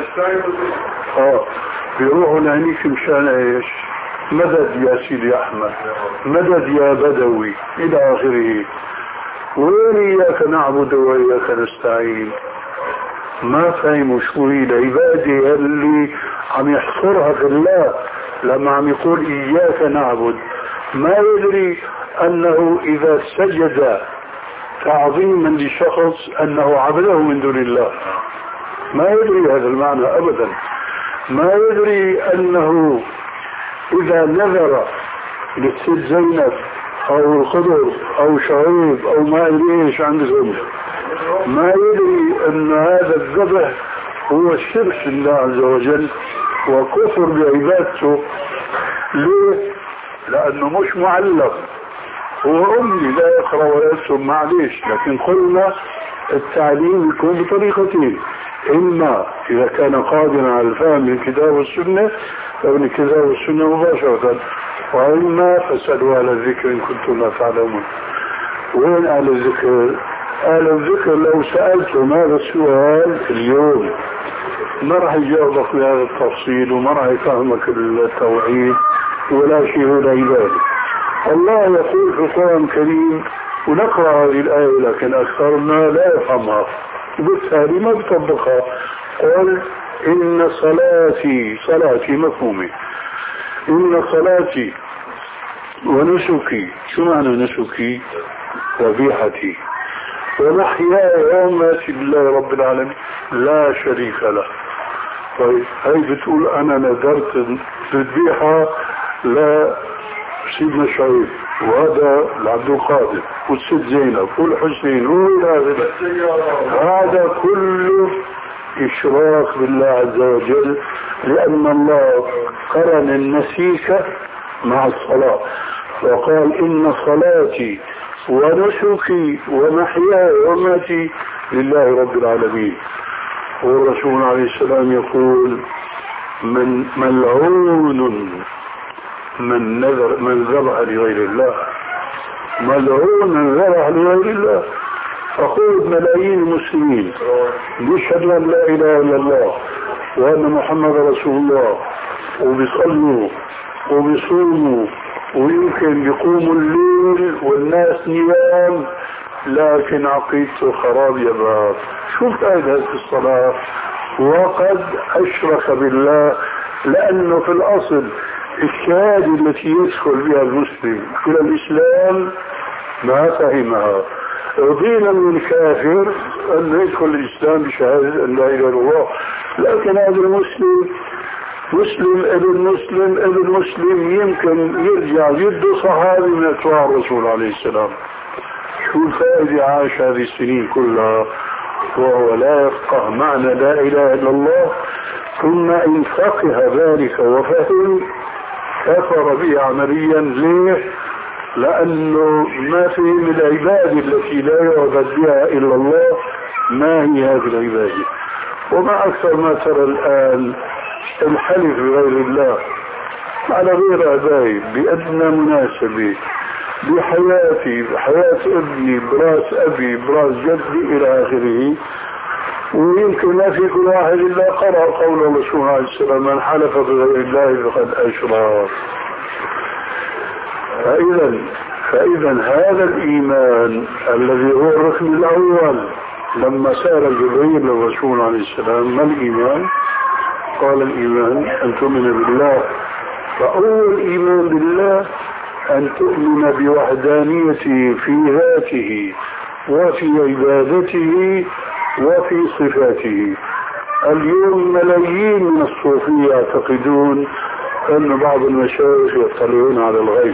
آه بيروحوا لهنيك مشان ايش؟ مدد يا سيدي أحمد، مدد يا بدوي إلى آخره. وين إياك نعبد وإياك نستعين؟ ما فهموا شو هي العبادة اللي عم يحصرها في الله لما عم يقول إياك نعبد. ما يدري أنه إذا سجد تعظيما لشخص أنه عبده من دون الله، ما يدري هذا المعنى أبدا. ما يدري أنه إذا نذر للست زينب أو الخضر أو شعيب أو ما أدري إيش عندهم، ما يدري أن هذا الذبح هو الشرك لله عز وجل وكفر بعبادته. ليه؟ لأنه مش معلم، هو أمي لا يقرأ ولا يكتب معليش، لكن قلنا التعليم يكون بطريقتين: إما إذا كان قادرا على الفهم من الكتاب والسنة فمن الكتاب والسنة مباشرة، وإما فاسألوا أهل الذكر إن كنتم لا تعلمون. وين أهل الذكر؟ أهل الذكر لو سألتم هذا السؤال اليوم ما راح يجاوبك بهذا التفصيل وما راح يفهمك التوحيد ولا شيء ولا عبادة. الله يقول في القرآن الكريم، ونقرأ هذه الآية لكن أكثرنا لا يفهمها وبالتالي ما بيطبقها. قل إن صلاتي، صلاتي مفهومة، إن صلاتي ونسكي، شو معنى نسكي؟ ذبيحتي ومحياي ومماتي لله رب العالمين لا شريك له. طيب هي بتقول أنا نذرت الذبيحة لا سيدنا شعيب وهذا لعبد القادر والست زينب والحسين والآخر، هذا كله إشراك بالله عز وجل، لأن الله قرن النسيك مع الصلاة وقال إن صلاتي ونسكي ومحياي ومماتي لله رب العالمين. والرسول عليه السلام يقول من ملعون من نذر من ذبح لغير الله، ملعون من ذبح لغير الله. أقول ملايين المسلمين يشهدوا أن لا إله إلا الله وأن محمد رسول الله وبيصلوا وبيصوموا ويمكن يقوموا الليل والناس نيام، لكن عقيدته خراب يا باب. شو فائدة هذه الصلاة؟ وقد أشرك بالله، لأنه في الأصل الشهادة التي يدخل بها المسلم إلى الإسلام ما فهمها. رضينا من الكافر أن يدخل الإسلام بشهادة أن لا إله إلا الله، لكن هذا المسلم مسلم ابن مسلم ابن مسلم يمكن يرجع يده صحابي من أتباع الرسول عليه السلام. شو الفائدة عاش هذه السنين كلها وهو لا يفقه معنى لا إله إلا الله؟ ثم إن فقه ذلك وفهم كفر به عمليا. ليه؟ لأنه ما فهم العبادة التي لا يعبد بها إلا الله. ما هي هذه العبادة؟ وما أكثر ما ترى الآن الحلف بغير الله على غير أبائي بأدنى مناسبة بحياتي بحياة ابني براس أبي براس جدي إلى آخره، ويمكن ما في كل واحد إلا قرأ قول الرسول عليه السلام من حلف بغير الله فقد أشرك. فإذا فإذا هذا الإيمان الذي هو الركن الأول لما سأل جبريل للرسول عليه السلام ما الإيمان؟ قال الإيمان أن تؤمن بالله. فأول إيمان بالله أن تؤمن بوحدانيته في ذاته وفي عبادته وفي صفاته. اليوم ملايين من الصوفية يعتقدون أن بعض المشايخ يطلعون على الغيب،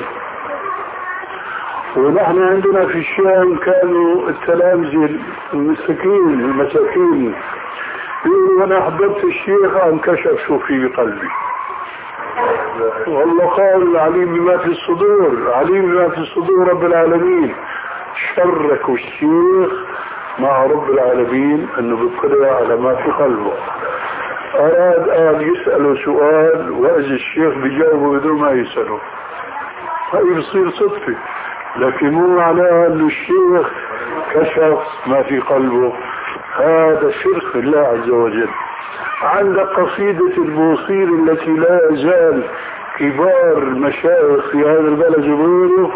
ونحن عندنا في الشام كانوا التلامذة المساكين المساكين يقولوا أنا أحببت الشيخ انكشف شو في قلبي، والله قال عليم بما في الصدور، عليم بما في الصدور رب العالمين. شركوا الشيخ مع رب العالمين أنه بيطلع على ما في قلبه. أراد أن يسأله سؤال وإذا الشيخ بيجاوبه بدون ما يسأله، هاي بصير صدفة، لكن مو معناها أن الشيخ كشف ما في قلبه، هذا شرك بالله عز وجل. عندك قصيدة البوصير التي لا يزال كبار المشايخ في هذا البلد يقولوا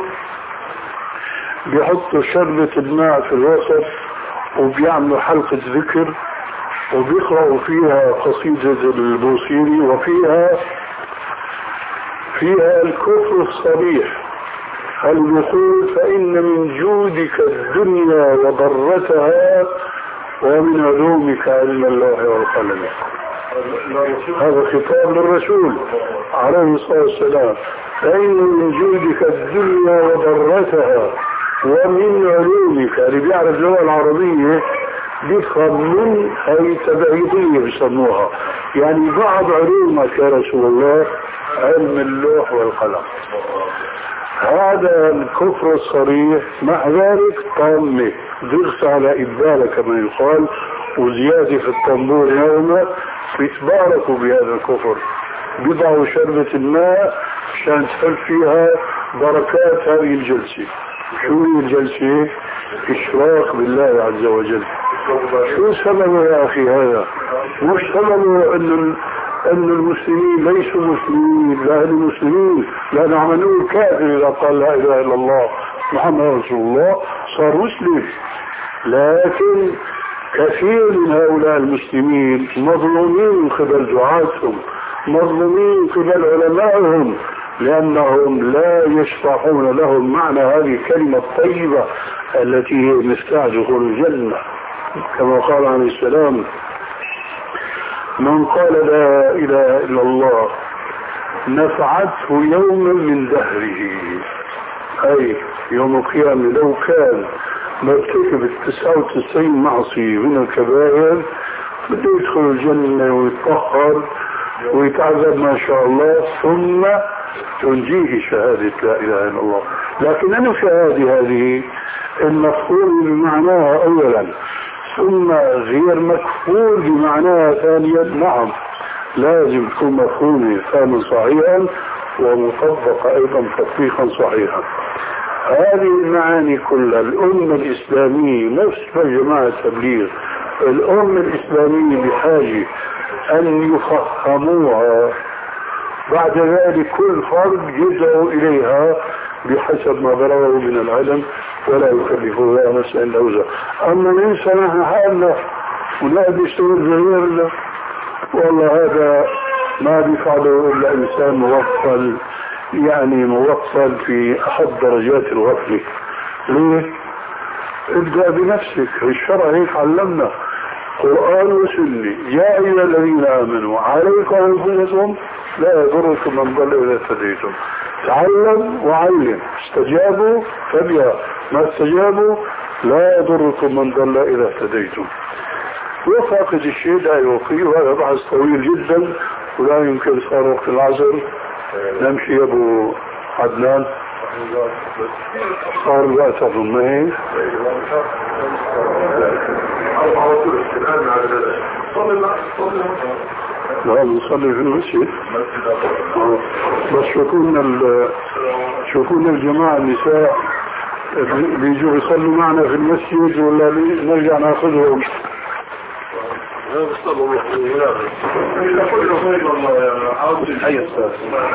بيحطوا شربة الماء في الوسط وبيعملوا حلقة ذكر وبيقرأوا فيها قصيدة البوصيري وفيها فيها الكفر الصريح. هل يقول فإن من جودك الدنيا وضرتها ومن علومك علم الله والقلم. هذا خطاب للرسول عليه الصلاة والسلام. فإن من جودك الدنيا وضرتها ومن علومك، اللي بيعرف اللغة العربية بيفهم من هي تبعيدية بيسموها، يعني بعض علومك يا رسول الله علم اللوح والقلم. هذا الكفر الصريح، مع ذلك طامة درس على إبالة كما يقال وزيادة في الطنبور يوما بيتباركوا بهذا الكفر، بيضعوا شربة الماء عشان تفل فيها بركات هذه الجلسة. شو هي الجلسة؟ إشراك بالله عز وجل. شو سببه يا أخي هذا؟ مش سببه أن أن المسلمين ليسوا مسلمين، لا المسلمين لا نعملون كافر إذا قال لا إله إلا الله محمد رسول الله صار مسلم، لكن كثير من هؤلاء المسلمين مظلومين من قبل دعاتهم، مظلومين من قبل علمائهم، لأنهم لا يشرحون لهم معنى هذه الكلمة الطيبة التي هي مفتاح دخول الجنة. كما قال عليه السلام من قال لا إله إلا الله نفعته يوما من دهره، أي يوم القيامة لو كان مرتكب التسعة وتسعين معصية من الكبائر بده يدخل الجنة ويتطهر ويتعذب ما شاء الله ثم تنجيه شهادة لا إله إلا الله. لكن أنا شهادة هذه المفهوم بمعناها أولا ثم غير مكفور بمعناها ثانيا. نعم لازم تكون مفهومة فهما صحيحا ومطبقة أيضا تطبيقا صحيحا. هذه المعاني كلها الأمة الإسلامية نفس جماعة التبليغ، الأمة الإسلامية بحاجة أن يفهموها، بعد ذلك كل فرد يدعو إليها بحسب ما بلغه من العلم ولا يكلف الله نفسا إلا وسعها. أما ننسى نحن حالنا ولا بيشتغل بغيرنا، والله هذا ما بيفعله إلا إنسان موصل، يعني موصل في أحد درجات الغفلة. ليه؟ ابدأ بنفسك، الشرع هيك علمنا قرآن وسنة. يا أيها الذين آمنوا عليكم أنفسكم لا يضركم من ضل إذا اهتديتم. تعلم وعلم، استجابوا فبها، ما استجابوا لا يضركم من ضل إذا اهتديتم. وفاقد الشيء لا يوقي، وهذا بحث طويل جدا ولا يمكن. صار وقت العصر نمشي يا أبو عدنان، صار الوقت أظن لا نصلي في المسجد. بس شوفونا شوفونا الجماعة النساء بيجوا يصلوا معنا في المسجد ولا نرجع ناخذهم لا بصدق الله كله خير والله عاوز أي أستاذ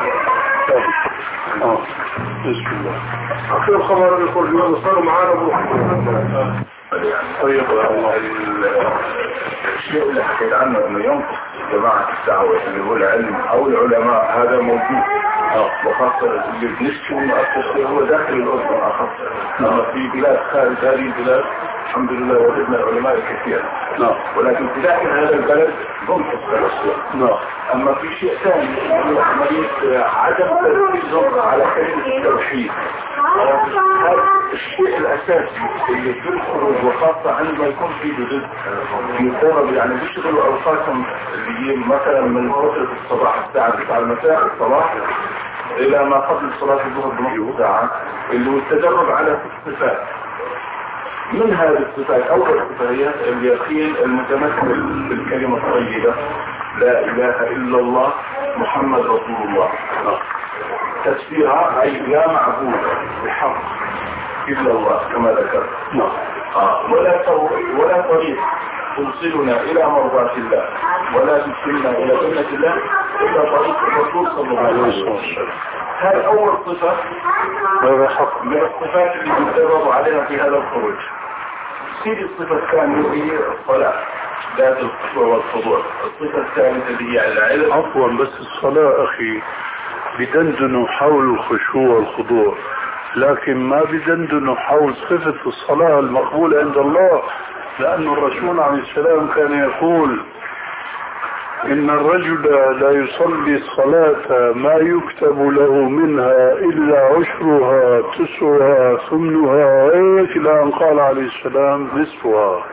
آه بسم الله أخير خبر يقول اليوم صاروا معانا بروح طيب الله الشيء اللي حكيت عنه انه ينقص جماعة الدعوة اللي هو العلم او العلماء هذا موجود وخاصة اللي بنشتم مؤسسة هو داخل الأردن أخص أما في بلاد خارج هذه البلاد الحمد لله وجدنا العلماء كثير ولكن في داخل هذا البلد منقص الأشياء أما في شيء ثاني هو عملية عدم تركيزهم على كلمة التوحيد هذا الشيء الأساسي اللي بيدخل وخاصة عندما يكون في جدد يقرب يعني بيشتغلوا أوقاتهم اللي هي مثلا من فترة الصباح الساعة تسعة المساء الصباح إلى ما قبل صلاة الظهر بنصف ساعة اللي هو التدرب على الصفات. من هذه الصفات أول صفة هي اليقين المتمثل بالكلمة الطيبة لا إله إلا الله محمد رسول الله. تفسيرها أي لا معبود بحق إلا الله كما ذكرت. آه. ولا ولا طريق توصلنا إلى مرضاة الله ولا تسلمنا إلى جنة الله إلا طريق الرسول صلى الله عليه وسلم. هذا أول صفة هذا حق من الصفات اللي يتدرب عليها في هذا الخروج. سيد الصفة الثانية هي الصلاة ذات الخشوع والخضوع. الصفة الثالثة اللي هي العلم. عفوا بس الصلاة أخي بدندنوا حول الخشوع والخضوع لكن ما بدندنوا حول صفة الصلاة المقبولة عند الله لأن الرسول عليه السلام كان يقول إن الرجل لا يصلي الصلاة ما يكتب له منها إلا عشرها تسعها ثمنها إلى أن قال عليه السلام نصفها.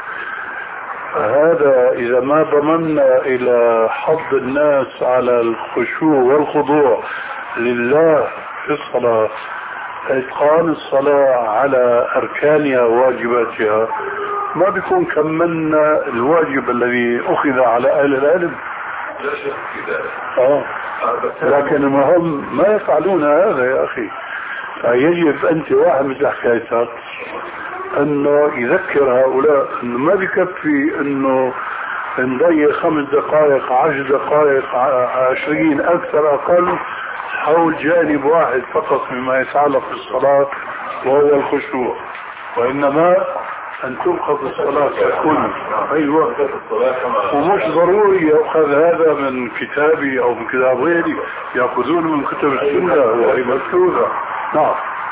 هذا إذا ما ضمننا إلى حض الناس على الخشوع والخضوع لله في الصلاة إتقان الصلاة على أركانها وواجباتها ما بيكون كملنا الواجب الذي أخذ على أهل العلم. لا شك في ذلك. آه. لكن المهم ما يفعلون هذا يا أخي. فيجب أنت واحد مثل حكايتك أنه يذكر هؤلاء أنه ما بكفي أنه نضيع خمس دقائق عشر دقائق عشرين أكثر أقل حول جانب واحد فقط مما يتعلق بالصلاة وهو الخشوع وإنما أن تؤخذ الصلاة ككل. أيوة ومش ضروري يأخذ هذا من كتابي أو من كتاب غيري يأخذون من كتب السنة وهي مذكورة. نعم.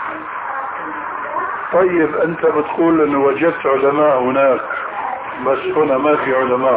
طيب أنت بتقول أنه وجدت علماء هناك بس هنا ما في علماء.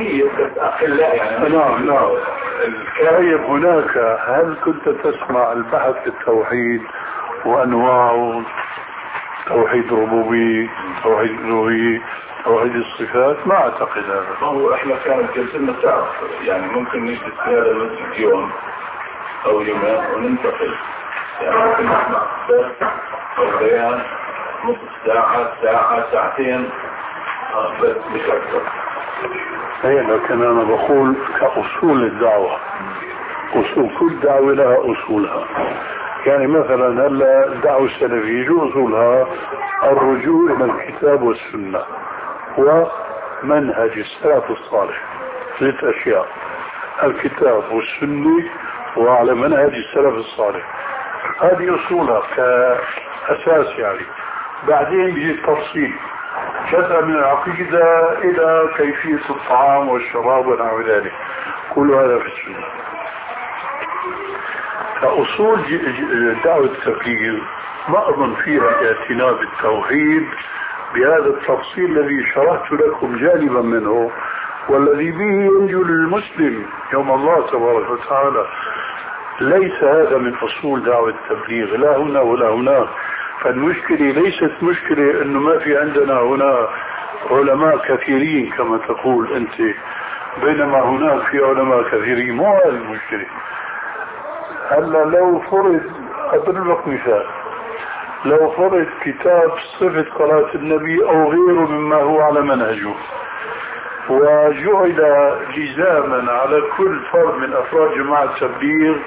نعم نعم. طيب هناك هل كنت تسمع البحث في التوحيد وأنواعه توحيد ربوبي توحيد ألوهية توحيد الصفات؟ ما أعتقد هذا. هو إحنا كانت جلسنا تعرف يعني ممكن نجلس في هذا المسجد يوم أو يومين وننتقل يعني ممكن نسمع بس أو بيان نصف ساعة ساعة ساعتين بس مش أكثر. أي لكن أنا بقول كأصول الدعوة أصول كل دعوة لها أصولها. يعني مثلا هلا الدعوة السلفية جو أصولها الرجوع إلى الكتاب والسنة ومنهج السلف الصالح. ثلاث أشياء الكتاب والسنة وعلى منهج السلف الصالح. هذه أصولها كأساس يعني. بعدين بيجي التفصيل جزء من العقيدة إلى كيفية الطعام والشراب ونحو ذلك كل هذا في السنة. كأصول دعوة التبليغ ما أظن فيها الاعتناء بالتوحيد بهذا التفصيل الذي شرحت لكم جانبا منه والذي به ينجو للمسلم يوم الله تبارك وتعالى. ليس هذا من أصول دعوة التبليغ لا هنا ولا هناك. فالمشكلة ليست مشكلة أنه ما في عندنا هنا علماء كثيرين كما تقول أنت بينما هناك في علماء كثيرين. مو هذه المشكلة. هلا لو فرض أضرب لك مثال لو فرض كتاب صفة صلاة النبي أو غيره مما هو على منهجه وجعل جزاما على كل فرد من أفراد جماعة التبليغ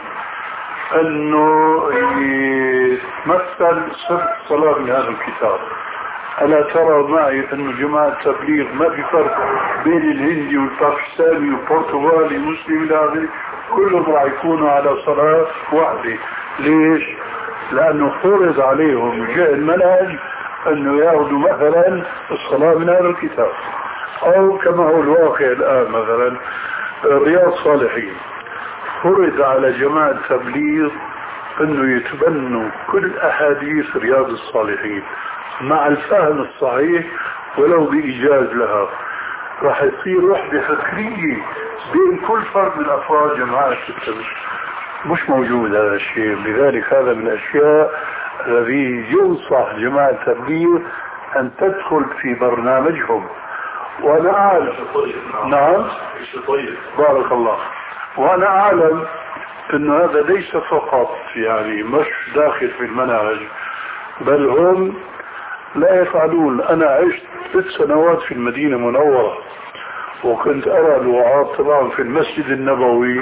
أنه يمثل صفة الصلاة من هذا الكتاب ألا ترى معي أن جماعة التبليغ ما في فرق بين الهندي والباكستاني والبرتغالي والمسلم إلى آخره، كلهم راح يكونوا على صلاة واحدة. ليش؟ لأنه فرض عليهم جاء المنهج أنه يأخذوا مثلا الصلاة من هذا الكتاب، أو كما هو الواقع الآن مثلا رياض الصالحين فرض على جماعة التبليغ أنه يتبنوا كل أحاديث رياض الصالحين مع الفهم الصحيح ولو بإيجاز لها. راح يصير وحدة فكرية بين كل فرد من أفراد جماعة التبليغ. مش موجود هذا الشيء، لذلك هذا من الأشياء الذي ينصح جماعة التبليغ أن تدخل في برنامجهم. وأنا أعلم نعم بارك الله، وأنا أعلم أن هذا ليس فقط يعني مش داخل في المنهج، بل هم لا يفعلون. أنا عشت ست سنوات في المدينة المنورة وكنت أرى الوعاظ طبعا في المسجد النبوي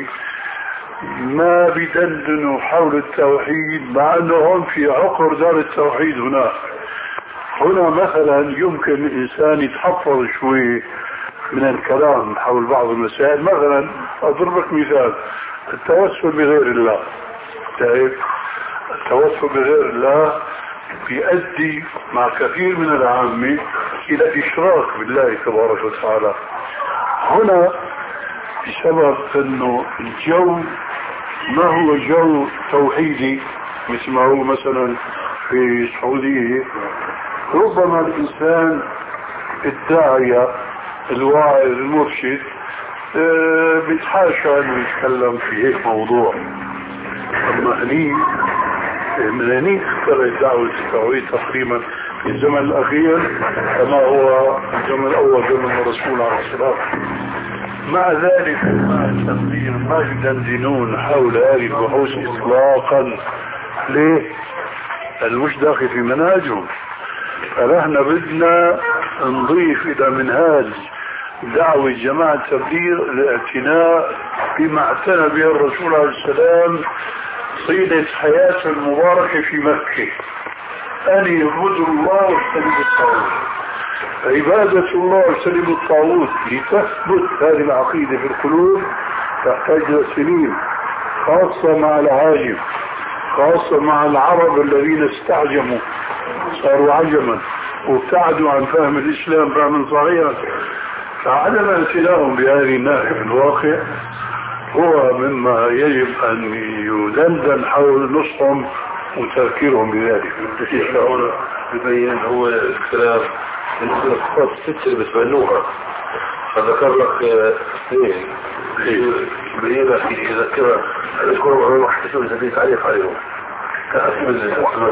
ما بيدندنوا حول التوحيد، مع أنهم في عقر دار التوحيد. هنا هنا مثلا يمكن الإنسان يتحفظ شوي من الكلام حول بعض المسائل. مثلا أضربك مثال، التوسل بغير الله. تعرف التوسل بغير الله يؤدي مع كثير من العامة إلى إشراك بالله تبارك وتعالى. هنا بسبب أنه الجو ما هو جو توحيدي مثل ما هو مثلا في السعودية، ربما الإنسان الداعية الواعظ المرشد اه بيتحاشى أنه يتكلم في هيك موضوع. أما هني من هني اخترعت دعوة التوحيد تقريبا في الزمن الأخير كما هو الزمن الأول زمن الرسول عليه الصلاة والسلام. مع ذلك مع التبليغ ما يدندنون حول هذه البحوث إطلاقا. ليه؟ المش داخل في منهجهم. فنحن بدنا نضيف إلى منهاج دعوة جماعة التبليغ الاعتناء بما اعتنى به الرسول عليه السلام طيلة حياته المباركة في مكة، أن يعبدوا الله واجتنبوا الطاغوت. عبادة الله واجتنبوا الطاغوت لتثبت هذه العقيدة في القلوب تحتاج إلى سنين، خاصة مع العاجم، خاصة مع العرب الذين استعجموا صاروا عجما وابتعدوا عن فهم الإسلام فهما صحيحا. فعدم امتلاءهم بهذه الناحية في الواقع هو مما يجب أن يدندن حول نصحهم وتذكيرهم بذلك. هنا ببين هو الكلام بالنسبة للصفات الست اللي بتبنوها، فذكر لك اثنين بين لك يذكرها اذكرهم أمام محتسب الذي تعرف عليهم كأسم الأسماء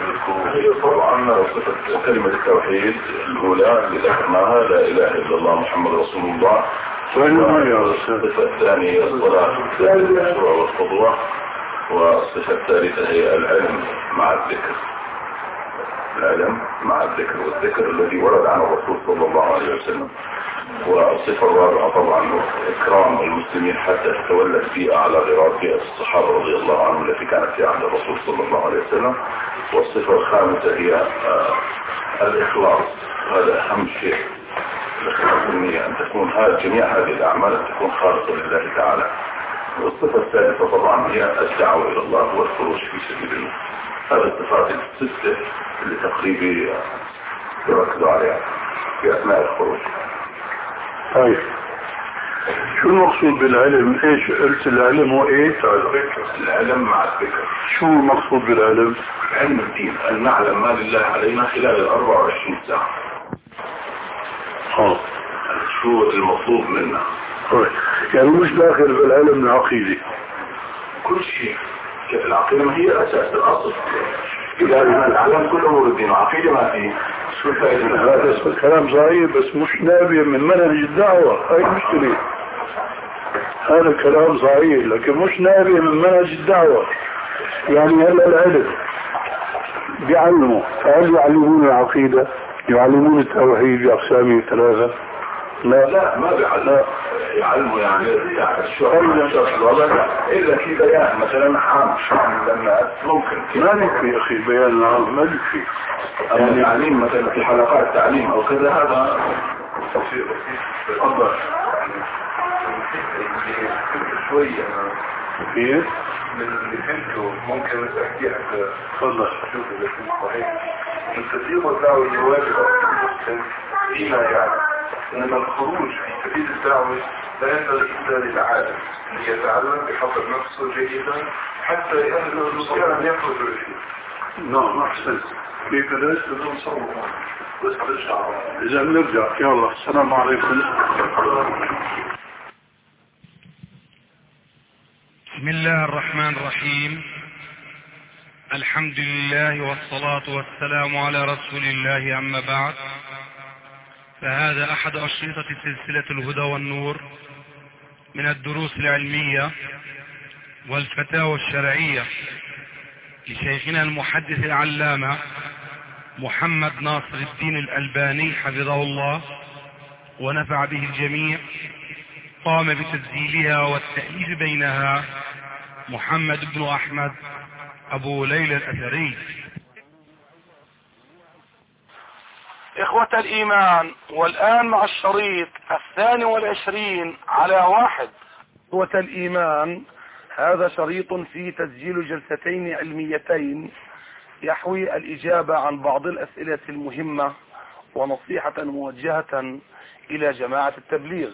طبعا صفة كلمة التوحيد الأولى اللي ذكرناها لا إله إلا الله محمد رسول الله، والصفة الثانية الصلاة والخشوع والخضوع، والصفة الثالثة هي العلم مع الذكر، العلم مع الذكر والذكر الذي ورد عن الرسول صلى الله عليه وسلم. والصفة الرابعة طبعا إكرام المسلمين حتى تتولد في أعلى غرات الصحابة رضي الله عنهم التي كانت في عهد الرسول صلى الله عليه وسلم. والصفة الخامسة هي آه الإخلاص، هذا أهم شيء، الإخلاص النية، أن تكون هذه جميع هذه الأعمال أن تكون خالصة لله تعالى. والصفة الثالثة طبعا هي الدعوة إلى الله والخروج في سبيل الله. هذه الصفات الستة اللي تقريبا يركزوا عليها في أثناء الخروج. طيب شو المقصود بالعلم؟ ايش قلت العلم هو ايه؟ العلم مع الذكر. شو المقصود بالعلم؟ علم الدين، أن نعلم ما لله علينا خلال الأربع وعشرين ساعة. اه شو المطلوب منا؟ يعني مش داخل بالعلم العقيدي كل شيء. العقيدة ما هي أساس الأصل. إذا العلم كل أمور الدين وعقيدة ما فيه شو الفائدة؟ هذا الكلام صحيح بس مش نابع من منهج الدعوة، هاي المشكلة. هذا الكلام صحيح لكن مش نابع من منهج الدعوة. يعني هلا العلم بيعلموا، فهل يعلمون العقيدة؟ يعلمون التوحيد بأقسامه الثلاثة؟ لا لا ما بيعلموا، يعلموا يعني الشرع إلا في بيان مثلا عام لما ممكن ما يكفي أخي بيان العام، ما يكفي. يعني تعليم مثلا في حلقات تعليم او كذا هذا شيء بسيط افضل شوية كيف؟ من اللي فهمته ممكن احكي لك تفضل. شوف اذا كنت صحيح من تبليغ الدعوة الواجبة فيما يعني انما الخروج في سبيل الدعوة لا ينبغي الا للعالم ليتعلم بحفظ نفسه جيدا حتى يأهل المستطيع ان يخرج اليه. نعم احسن. كيف ليش بدون صور بس بالشعر. اذا بنرجع يلا السلام عليكم. بسم الله الرحمن الرحيم. الحمد لله والصلاة والسلام على رسول الله، أما بعد، فهذا أحد أشرطة سلسلة الهدى والنور من الدروس العلمية والفتاوى الشرعية لشيخنا المحدث العلامة محمد ناصر الدين الألباني حفظه الله ونفع به الجميع. قام بتسجيلها والتأليف بينها محمد بن أحمد أبو ليلى الأثري. إخوة الإيمان، والآن مع الشريط الثاني والعشرين على واحد. إخوة الإيمان، هذا شريط فيه تسجيل جلستين علميتين يحوي الإجابة عن بعض الأسئلة المهمة ونصيحة موجهة إلى جماعة التبليغ.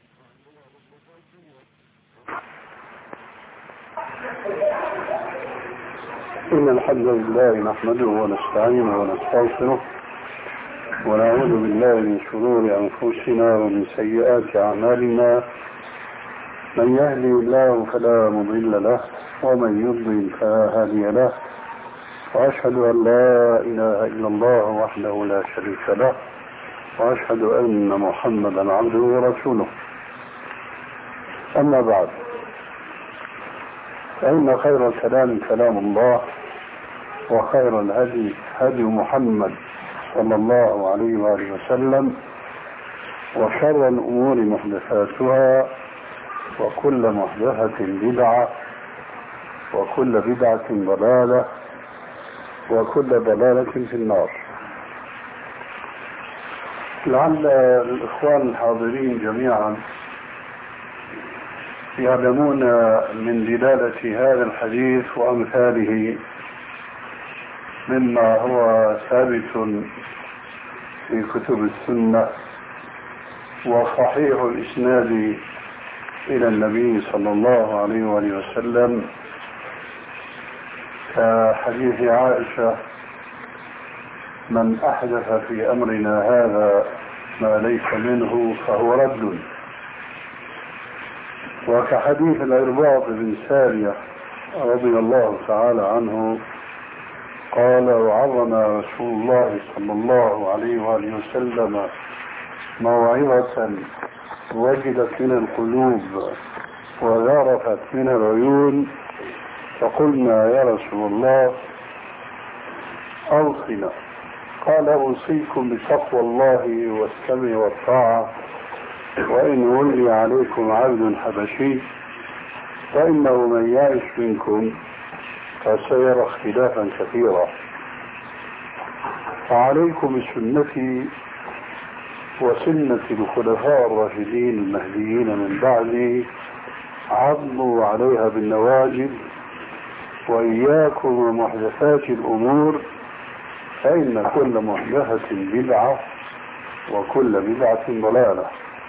إن الحمد لله نحمده ونستعينه ونستغفره ونعوذ بالله من شرور أنفسنا ومن سيئات أعمالنا. من يهدي الله فلا مضل له ومن يضلل فلا هادي له، وأشهد أن لا إله إلا الله وحده لا شريك له، وأشهد أن محمدا عبده ورسوله. أما بعد، فإن خير الكلام كلام الله، وخير الهدي هدي محمد صلى الله عليه وآله وسلم، وشر الأمور محدثاتها، وكل محدثة بدعة، وكل بدعة ضلالة، وكل ضلالة في النار. لعل الإخوان الحاضرين جميعا يعلمون من دلالة هذا الحديث وأمثاله مما هو ثابت في كتب السنة وصحيح الإسناد إلى النبي صلى الله عليه وآله وسلم، كحديث عائشة: من أحدث في أمرنا هذا ما ليس منه فهو رد. وكحديث العرباض بن سارية رضي الله تعالى عنه قال: وعظنا رسول الله صلى الله عليه وآله وسلم موعظة وجدت من القلوب وذرفت من العيون، فقلنا: يا رسول الله أوصنا. قال: أوصيكم بتقوى الله والسمع والطاعة، وإن ولي عليكم عبد حبشي فإنه من يعش منكم فسيرى اختلافا كثيرا، فعليكم بسنتي وسنة الخلفاء الراشدين المهديين من بعدي، عضوا عليها بالنواجذ، وإياكم ومحدثات الأمور، فإن كل محدثة بدعة وكل بدعة ضلالة.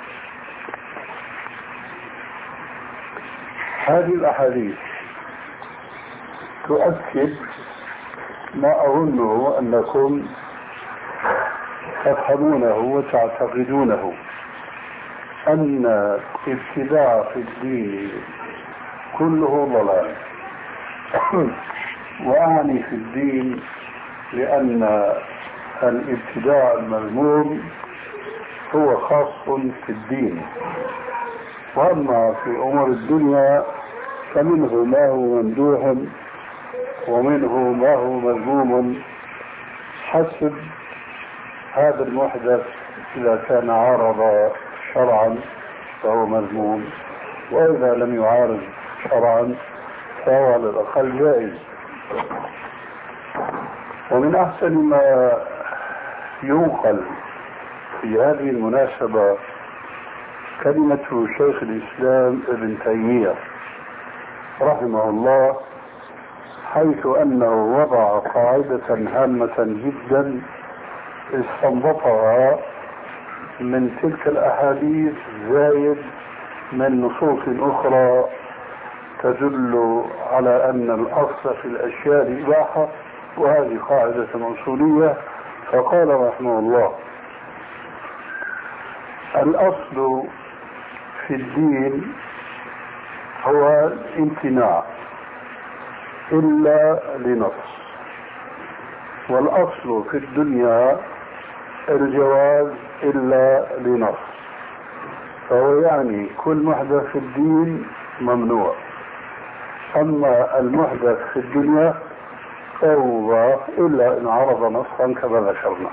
هذه الأحاديث تؤكد ما أظنه أنكم تفهمونه وتعتقدونه، أن الابتداع في الدين كله ضلال. وأعني في الدين لأن الابتداع المذموم هو خاص في الدين، وأما في أمور الدنيا فمنه ما هو ممدوح ومنه ما هو مذموم حسب هذا المحدث. إذا كان عارض شرعا فهو مذموم، وإذا لم يعارض شرعا فهو على الأقل جائز. ومن أحسن ما ينقل في هذه المناسبة كلمة شيخ الإسلام ابن تيمية رحمه الله، حيث أنه وضع قاعدة هامة جدا استنبطها من تلك الأحاديث زايد من نصوص أخرى تدل على أن الأصل في الأشياء الإباحة، وهذه قاعدة أصولية. فقال رحمه الله: الأصل في الدين هو الامتناع إلا لنص، والأصل في الدنيا الجواز إلا لنص. فهو يعني كل محدث في الدين ممنوع، أما المحدث في الدنيا فهو إلا إن عرض نصا كما ذكرنا.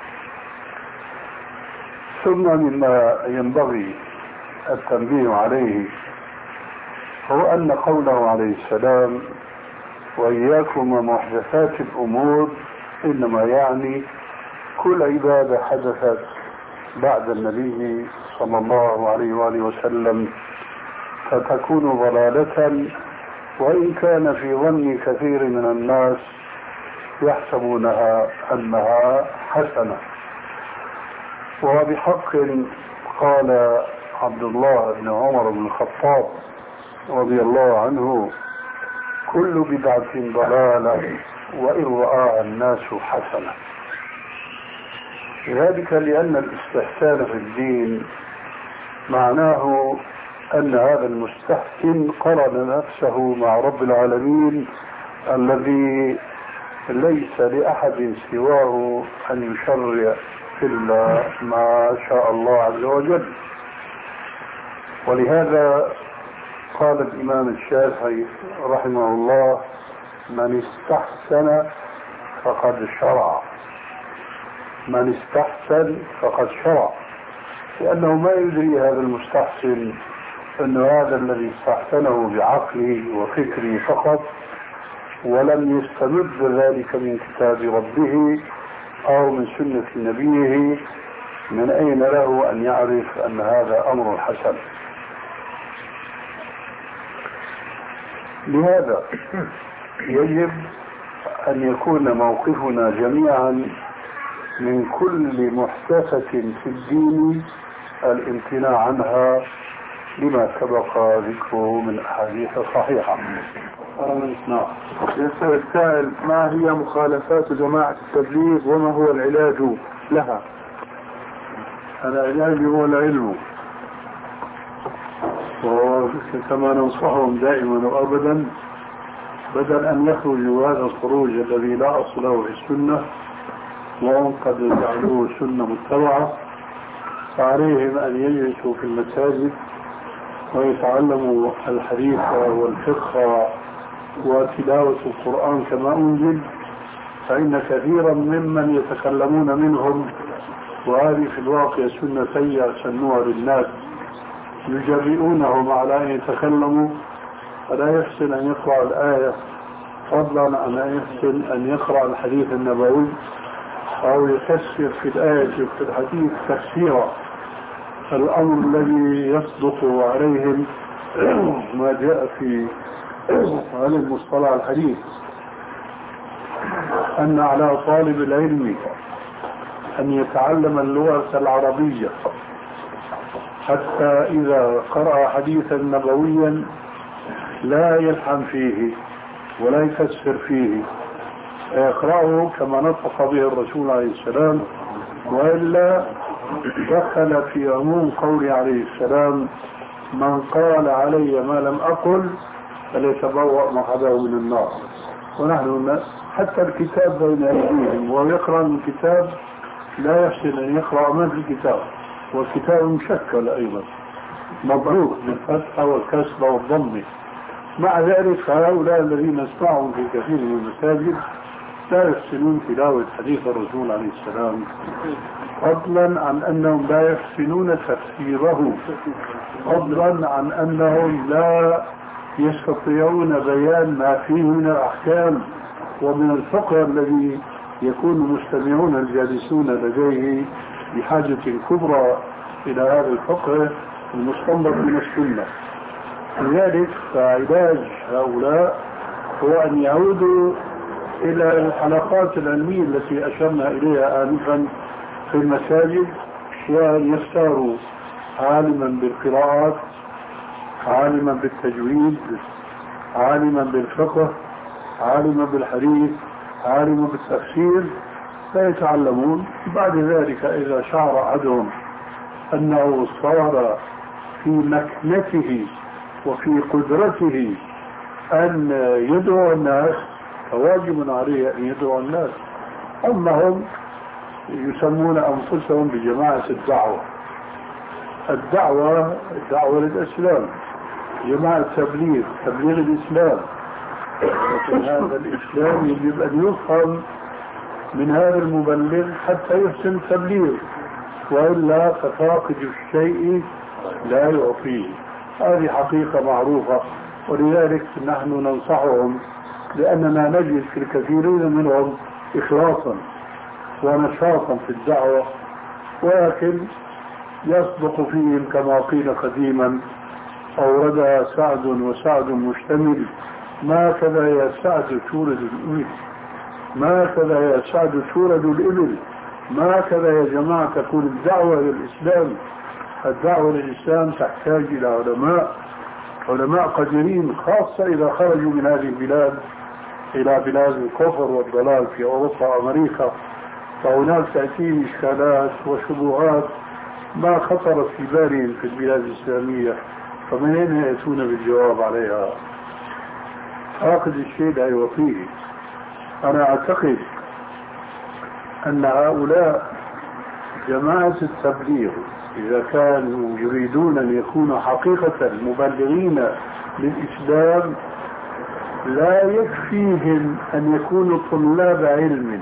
ثم مما ينبغي التنبيه عليه هو أن قوله عليه السلام: وإياكم ومحدثات الأمور، إنما يعني كل عبادة حدثت بعد النبي صلى الله عليه وآله وسلم فتكون ضلالة، وإن كان في ظن كثير من الناس يحسبونها أنها حسنة. وبحق قال عبد الله بن عمر بن الخطاب رضي الله عنه: كل بدعة ضلالة وإن رآها الناس حسنة. ذلك لأن الاستحسان في الدين معناه أن هذا المستحسن قرن نفسه مع رب العالمين الذي ليس لأحد سواه أن يشرع إلا ما شاء الله عز وجل. ولهذا قال الإمام الشافعي رحمه الله: من استحسن فقد شرع، من استحسن فقد شرع، لأنه ما يدري هذا المستحسن أن هذا الذي استحسنه بعقله وفكره فقط، ولم يستمد ذلك من كتاب ربه أو من سنة نبيه، من أين له أن يعرف أن هذا أمر حسن؟ لهذا يجب أن يكون موقفنا جميعا من كل محدثة في الدين الامتناع عنها لما سبق ذكره من أحاديث صحيحة. نعم. يسأل السائل: ما هي مخالفات جماعة التبليغ وما هو العلاج لها؟ العلاج هو العلم، وكما ننصحهم دائما وأبدا بدل أن يخرجوا هذا الخروج الذي لا أصل له في السنة وهم قد جعلوه سنة متبعة، فعليهم أن يجلسوا في المساجد ويتعلموا الحديث والفقه وتلاوة القرآن كما أنزل، فإن كثيرا ممن يتكلمون منهم، وهذه في الواقع سنة سيئة سنوها للناس، يجرئونهم على أن يتكلموا، فلا يحسن أن يقرأ الآية فضلا عن أن يحسن أن يقرأ الحديث النبوي أو يفسر في الآية وفي الحديث تفسيرا. الأمر الذي يصدق عليهم ما جاء في علم مصطلح الحديث أن على طالب العلم أن يتعلم اللغة العربية حتى إذا قرأ حديثا نبويا لا يلحن فيه ولا يفسر فيه، يقرأه كما نطق به الرسول عليه السلام، وإلا دخل في عموم قوله عليه السلام: من قال علي ما لم أقل فليتبوأ مقعده من النار. ونحن حتى الكتاب بين أيديهم ويقرأ من الكتاب لا يحسن أن يقرأ ما في الكتاب، والكتاب مشكل أيضا مضروب بالفتحة والكسر والضم. مع ذلك هؤلاء الذين نسمعهم في كثير من المساجد لا يحسنون تلاوة حديث الرسول عليه السلام، فضلا عن أنهم لا يحسنون تفسيره، فضلا عن أنهم لا يستطيعون بيان ما فيه من الأحكام ومن الفقه الذي يكون المستمعون الجالسون لديه بحاجة كبرى إلى هذا الفقه المستنبط من السنة. لذلك فعلاج هؤلاء هو أن يعودوا إلى الحلقات العلمية التي أشرنا إليها آنفا في المساجد، وأن يختاروا عالما بالقراءات، عالما بالتجويد، عالما بالفقه، عالما بالحديث، عالما بالتفسير، فيتعلمون. بعد ذلك إذا شعر أحدهم أنه صار في مكنته وفي قدرته أن يدعو الناس فواجب عليه أن يدعو الناس. أما هم يسمون أنفسهم بجماعة الدعوة. الدعوة الدعوة للإسلام، جماعة تبليغ تبليغ الإسلام. لكن هذا الإسلام يجب أن يفهم من هذا المبلغ حتى يحسن التبليغ، وإلا ففاقد الشيء لا يعطيه. هذه حقيقة معروفة، ولذلك نحن ننصحهم، لأننا نجد في الكثيرين منهم إخلاصا ونشاطا في الدعوة، ولكن يصدق فيهم كما قيل قديما: أوردها سعد وسعد مشتمل، ما كذا يا سعد تولد الإبل، ما كذا يا سعد تولد الإبل، ما كذا يا جماعة تكون الدعوة للإسلام. الدعوة للإسلام تحتاج إلى علماء علماء قديرين، خاصة إذا خرجوا من هذه البلاد إلى بلاد الكفر والضلال في أوروبا وأمريكا، فهناك تأتي إشكالات وشبهات ما خطرت في بالهم في البلاد الإسلامية، فمن أين يأتون بالجواب عليها؟ فاقد الشيء لا يعطيه. أنا أعتقد أن هؤلاء جماعة التبليغ إذا كانوا يريدون أن يكونوا حقيقة مبلغين للإسلام لا يكفيهم أن يكونوا طلاب علم،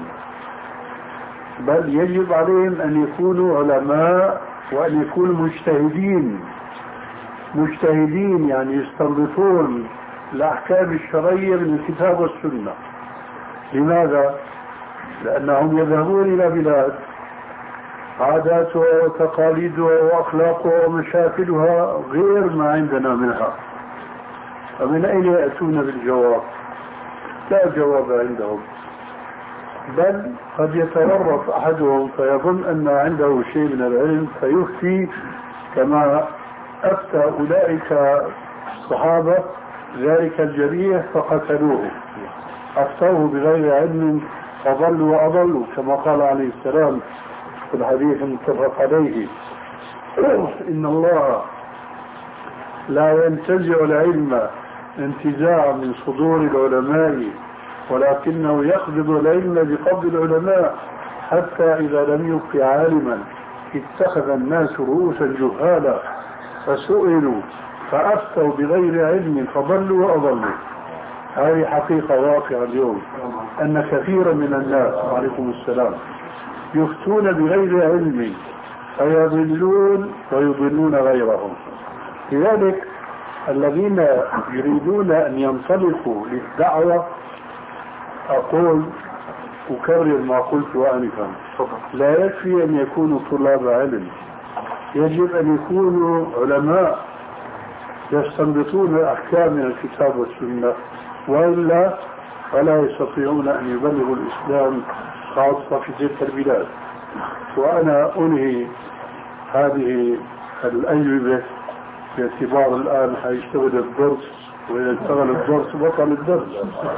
بل يجب عليهم أن يكونوا علماء وأن يكونوا مجتهدين. مجتهدين يعني يستنبطون الأحكام الشرعية من الكتاب والسنة. لماذا؟ لأنهم يذهبون إلى بلاد عاداتها وتقاليدها وأخلاقها ومشاكلها غير ما عندنا منها، فمن أين يأتون بالجواب؟ لا جواب عندهم، بل قد يتورط أحدهم فيظن أن عنده شيء من العلم فيفتي كما أفتى أولئك الصحابة ذلك الجريح فقتلوه، أفتوه بغير علم فضلوا وأضلوا، كما قال عليه السلام في الحديث المتفق عليه: إن الله لا ينتزع العلم انتزاعا من صدور العلماء، ولكنه يقبض العلم بقبض العلماء، حتى إذا لم يبق عالما اتخذ الناس رؤوسا جهالا فسئلوا فأفتوا بغير علم فضلوا وأضلوا. هذه حقيقة واقعة اليوم، أن كثيرا من الناس وعليكم السلام يفتون بغير علم فيضلون ويضلون غيرهم. لذلك الذين يريدون أن ينطلقوا للدعوة أقول أكرر ما قلت آنفا: لا يكفي أن يكونوا طلاب علم، يجب أن يكونوا علماء يستنبطون الأحكام من الكتاب والسنة، وإلا فلا يستطيعون أن يبلغوا الإسلام خاصة في تلك البلاد. وأنا أنهي هذه الأجوبة باعتبار الآن حيشتغل الدرس، وإذا اشتغل الدرس بطل الدرس.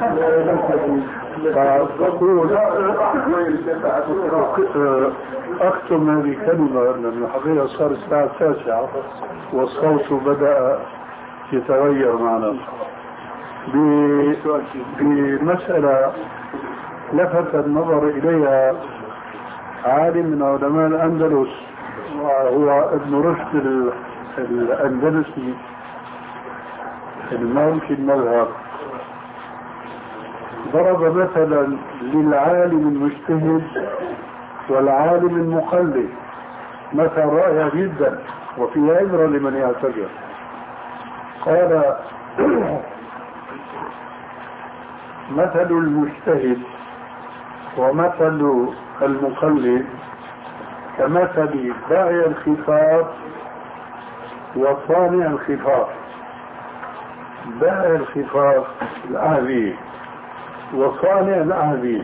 فأقول أختم هذه كلمة أن الحقيقة صار الساعة التاسعة والصوت بدأ يتغير معنا بمسألة لفت النظر إليها عالم من علماء الأندلس، وهو ابن رشد الأندلسي المالكي المذهب. ضرب مثلا للعالم المجتهد والعالم المقلد مثل رائع جدا وفيه عبرة لمن يعتبر. قال: مثل المجتهد ومثل المقلد كمثل باعي الخفاف وصانع الخفاف. باعي الخفاف الأعبي وصانع الأعبي.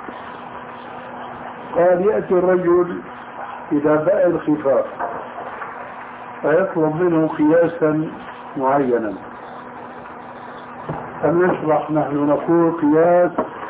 قال يأتي الرجل إلى باعي الخفاف فيطلب منه قياسا معينا، فنشرح نحن نقول قياس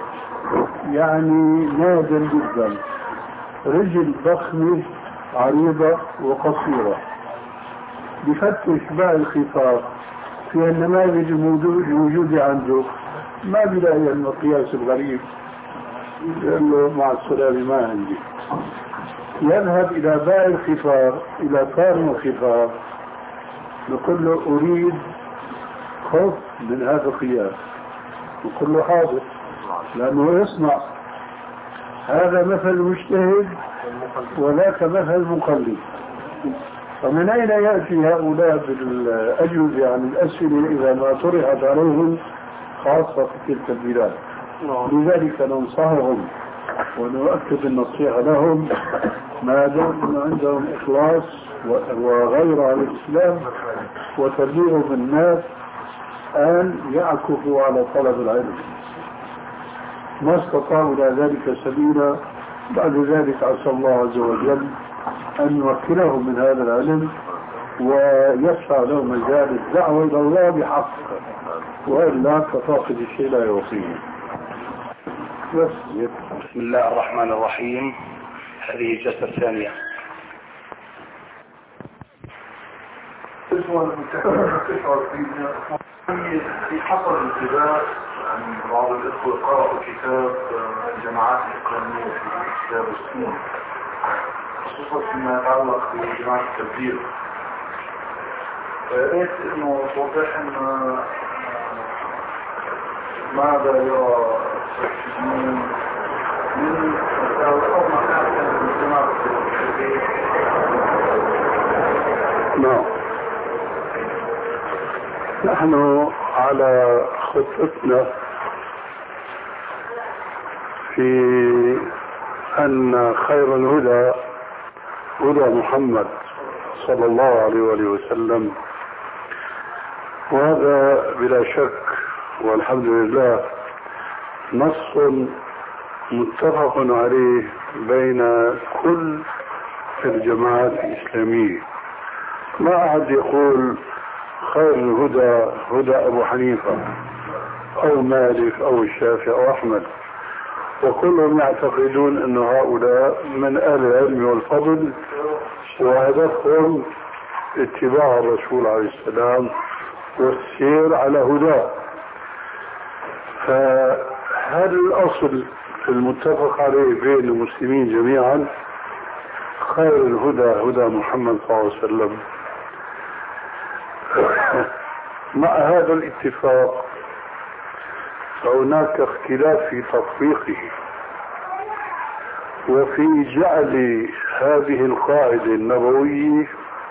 يعني نادر جدا، رجل ضخمة عريضة وقصيرة. بفتش باعي الخفاف في النماذج الموجودة عنده، ما بلاقي المقياس الغريب، يقول له مع السلامة ما عندي. يذهب إلى باعي الخفاف، إلى صانع الخفاف، نقول له أريد خف من هذا القياس، نقول له حاضر، لأنه يصنع. هذا مثل مجتهد وذاك مثل مقلد. فمن أين يأتي هؤلاء بالأجوبة عن الأسئلة إذا ما طرحت عليهم خاصة في تلك البلاد؟ لذلك ننصحهم ونؤكد النصيحة لهم ما دام عندهم إخلاص وغير على الإسلام وتبليغ الناس أن يعكفوا على طلب العلم، ما استطاعوا إلى ذلك سبيلا. بعد ذلك عسى الله عز وجل أن يمكنهم من هذا العلم ويسع لهم مجال الدعوة إلى الله بحق، وإلا كفاقد الشيء لا يعطيه. بسم الله الرحمن الرحيم. هذه الجلسة الثانية. في حصل انتباه عن بعض الإخوة قرأوا كتاب الجماعات الإسلامية في كتاب السنة، خصوصا فيما يتعلق بجماعة التبديل. رأيت إنه توضح أن ماذا يرى من من جماعة التبديل. نعم، نحن على خطتنا في أن خير الهدى هدى محمد صلى الله عليه وآله وسلم، وهذا بلا شك والحمد لله نص متفق عليه بين كل الجماعات الإسلامية. ما أحد يقول خير الهدى هدى أبو حنيفة أو مالك أو الشافعي أو أحمد، وكلهم يعتقدون أن هؤلاء من أهل العلم والفضل وهدفهم اتباع الرسول عليه السلام والسير على هداه. فهل الأصل المتفق عليه بين المسلمين جميعا خير الهدى هدى محمد صلى الله عليه وسلم. مع هذا الاتفاق فهناك اختلاف في تطبيقه وفي جعل هذه القاعدة النبوية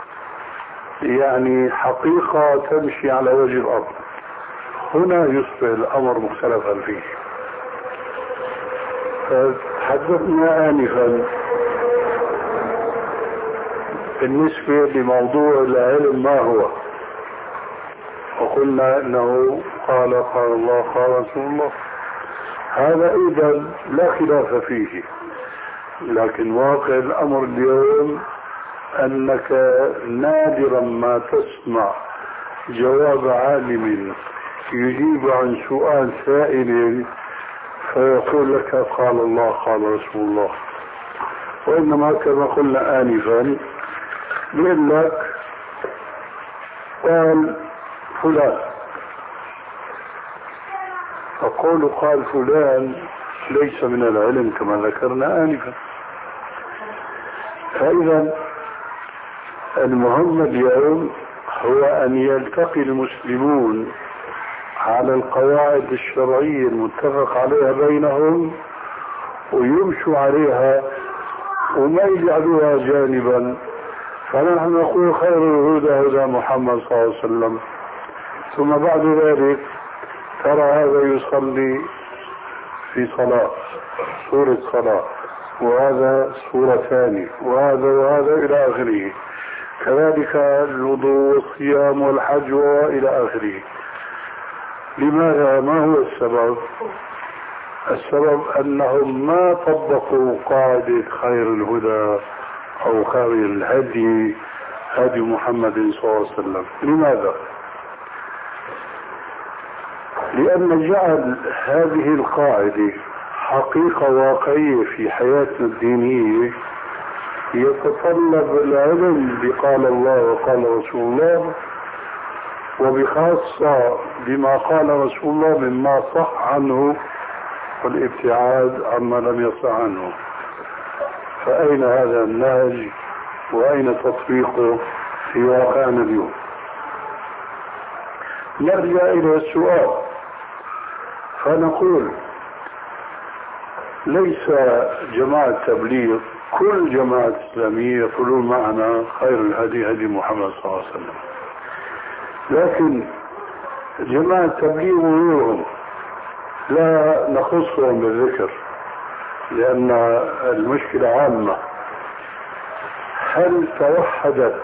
يعني حقيقة تمشي على وجه الأرض. هنا يصبح الأمر مختلفا فيه. فتحدثنا آنفا بالنسبة لموضوع العلم ما هو، وقلنا انه قال قال الله قال رسول الله، هذا ايضا لا خلاف فيه. لكن واقع الامر اليوم انك نادرا ما تسمع جواب عالم يجيب عن سؤال سائل فيقول لك قال الله قال رسول الله، وانما كما قلنا انفا يقول لك قال فلان، فقول قال فلان ليس من العلم كما ذكرنا آنفا. فإذا المهم اليوم هو أن يلتقي المسلمون على القواعد الشرعية المتفق عليها بينهم ويمشوا عليها وما يجعلوها جانبا. فنحن نقول خير الهدى هدى محمد صلى الله عليه وسلم، ثم بعد ذلك ترى هذا يصلي في صلاة سورة صلاة، وهذا سورة ثانية، وهذا وهذا إلى آخره. كذلك الوضوء والصيام والحج وإلى آخره. لماذا؟ ما هو السبب؟ السبب أنهم ما طبقوا قاعدة خير الهدى أو خير الهدي هدي محمد صلى الله عليه وسلم. لماذا؟ لأن جعل هذه القاعدة حقيقة واقعية في حياتنا الدينية يتطلب العلم بقال الله وقال رسول الله، وبخاصة بما قال رسول الله مما صح عنه، والابتعاد عما لم يصح عنه. فأين هذا النهج وأين تطبيقه في واقعنا اليوم؟ نرجع إلى السؤال فنقول ليس جماعة تبليغ كل جماعة إسلامية يقولون معنا خير الهدي هدي محمد صلى الله عليه وسلم، لكن جماعة تبليغ وغيرهم لا نخصهم بالذكر لأن المشكلة عامة. هل توحدت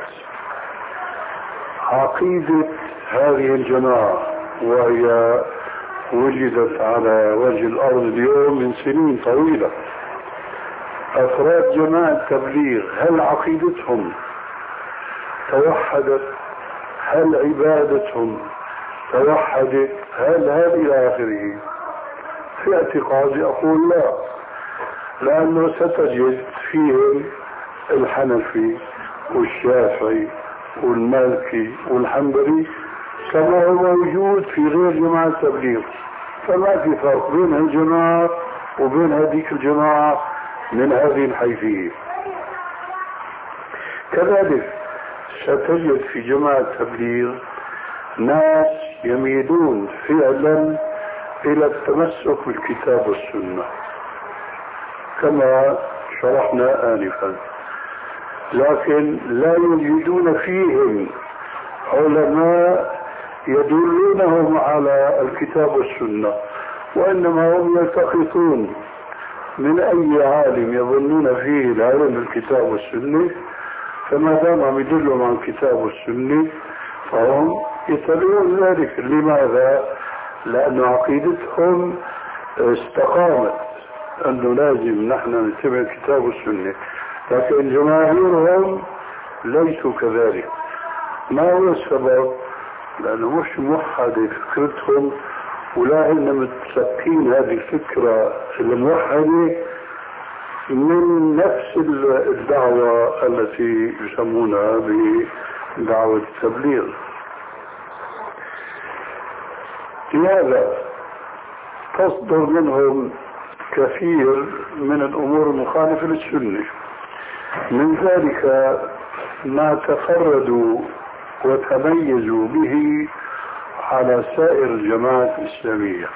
عقيدة هذه الجماعة وهي وجدت على وجه الأرض اليوم من سنين طويلة؟ أفراد جماعة التبليغ هل عقيدتهم توحدت؟ هل عبادتهم توحدت؟ هل هل إلى آخره؟ في اعتقادي أقول لا، لأنه ستجد فيهم الحنفي والشافعي والمالكي والحنبلي كما هو موجود في غير جماعة التبليغ، فما في فرق بين الجماعة وبين هذيك الجماعة من هذه الحيثية. كذلك ستجد في جماعة التبليغ ناس يميلون فعلا إلى التمسك بالكتاب والسنة كما شرحنا آنفا، لكن لا يوجدون فيهم علماء يدلونهم على الكتاب والسنة، وإنما هم يلتقطون من أي عالم يظنون فيه العلم الكتاب والسنة، فما دام يدلهم عن الكتاب والسنة فهم يتبعون ذلك. لماذا؟ لأن عقيدتهم استقامت أنه لازم نحن نتبع الكتاب والسنة، لكن جماهيرهم ليسوا كذلك. ما هو السبب؟ لأنه مش موحدة فكرتهم، ولا إن متسكين هذه الفكرة الموحدة من نفس الدعوة التي يسمونها بدعوة التبليغ. لهذا تصدر منهم كثير من الأمور المخالفة للسنة، من ذلك ما تفردوا وتميزوا به على سائر الجماعات الإسلامية،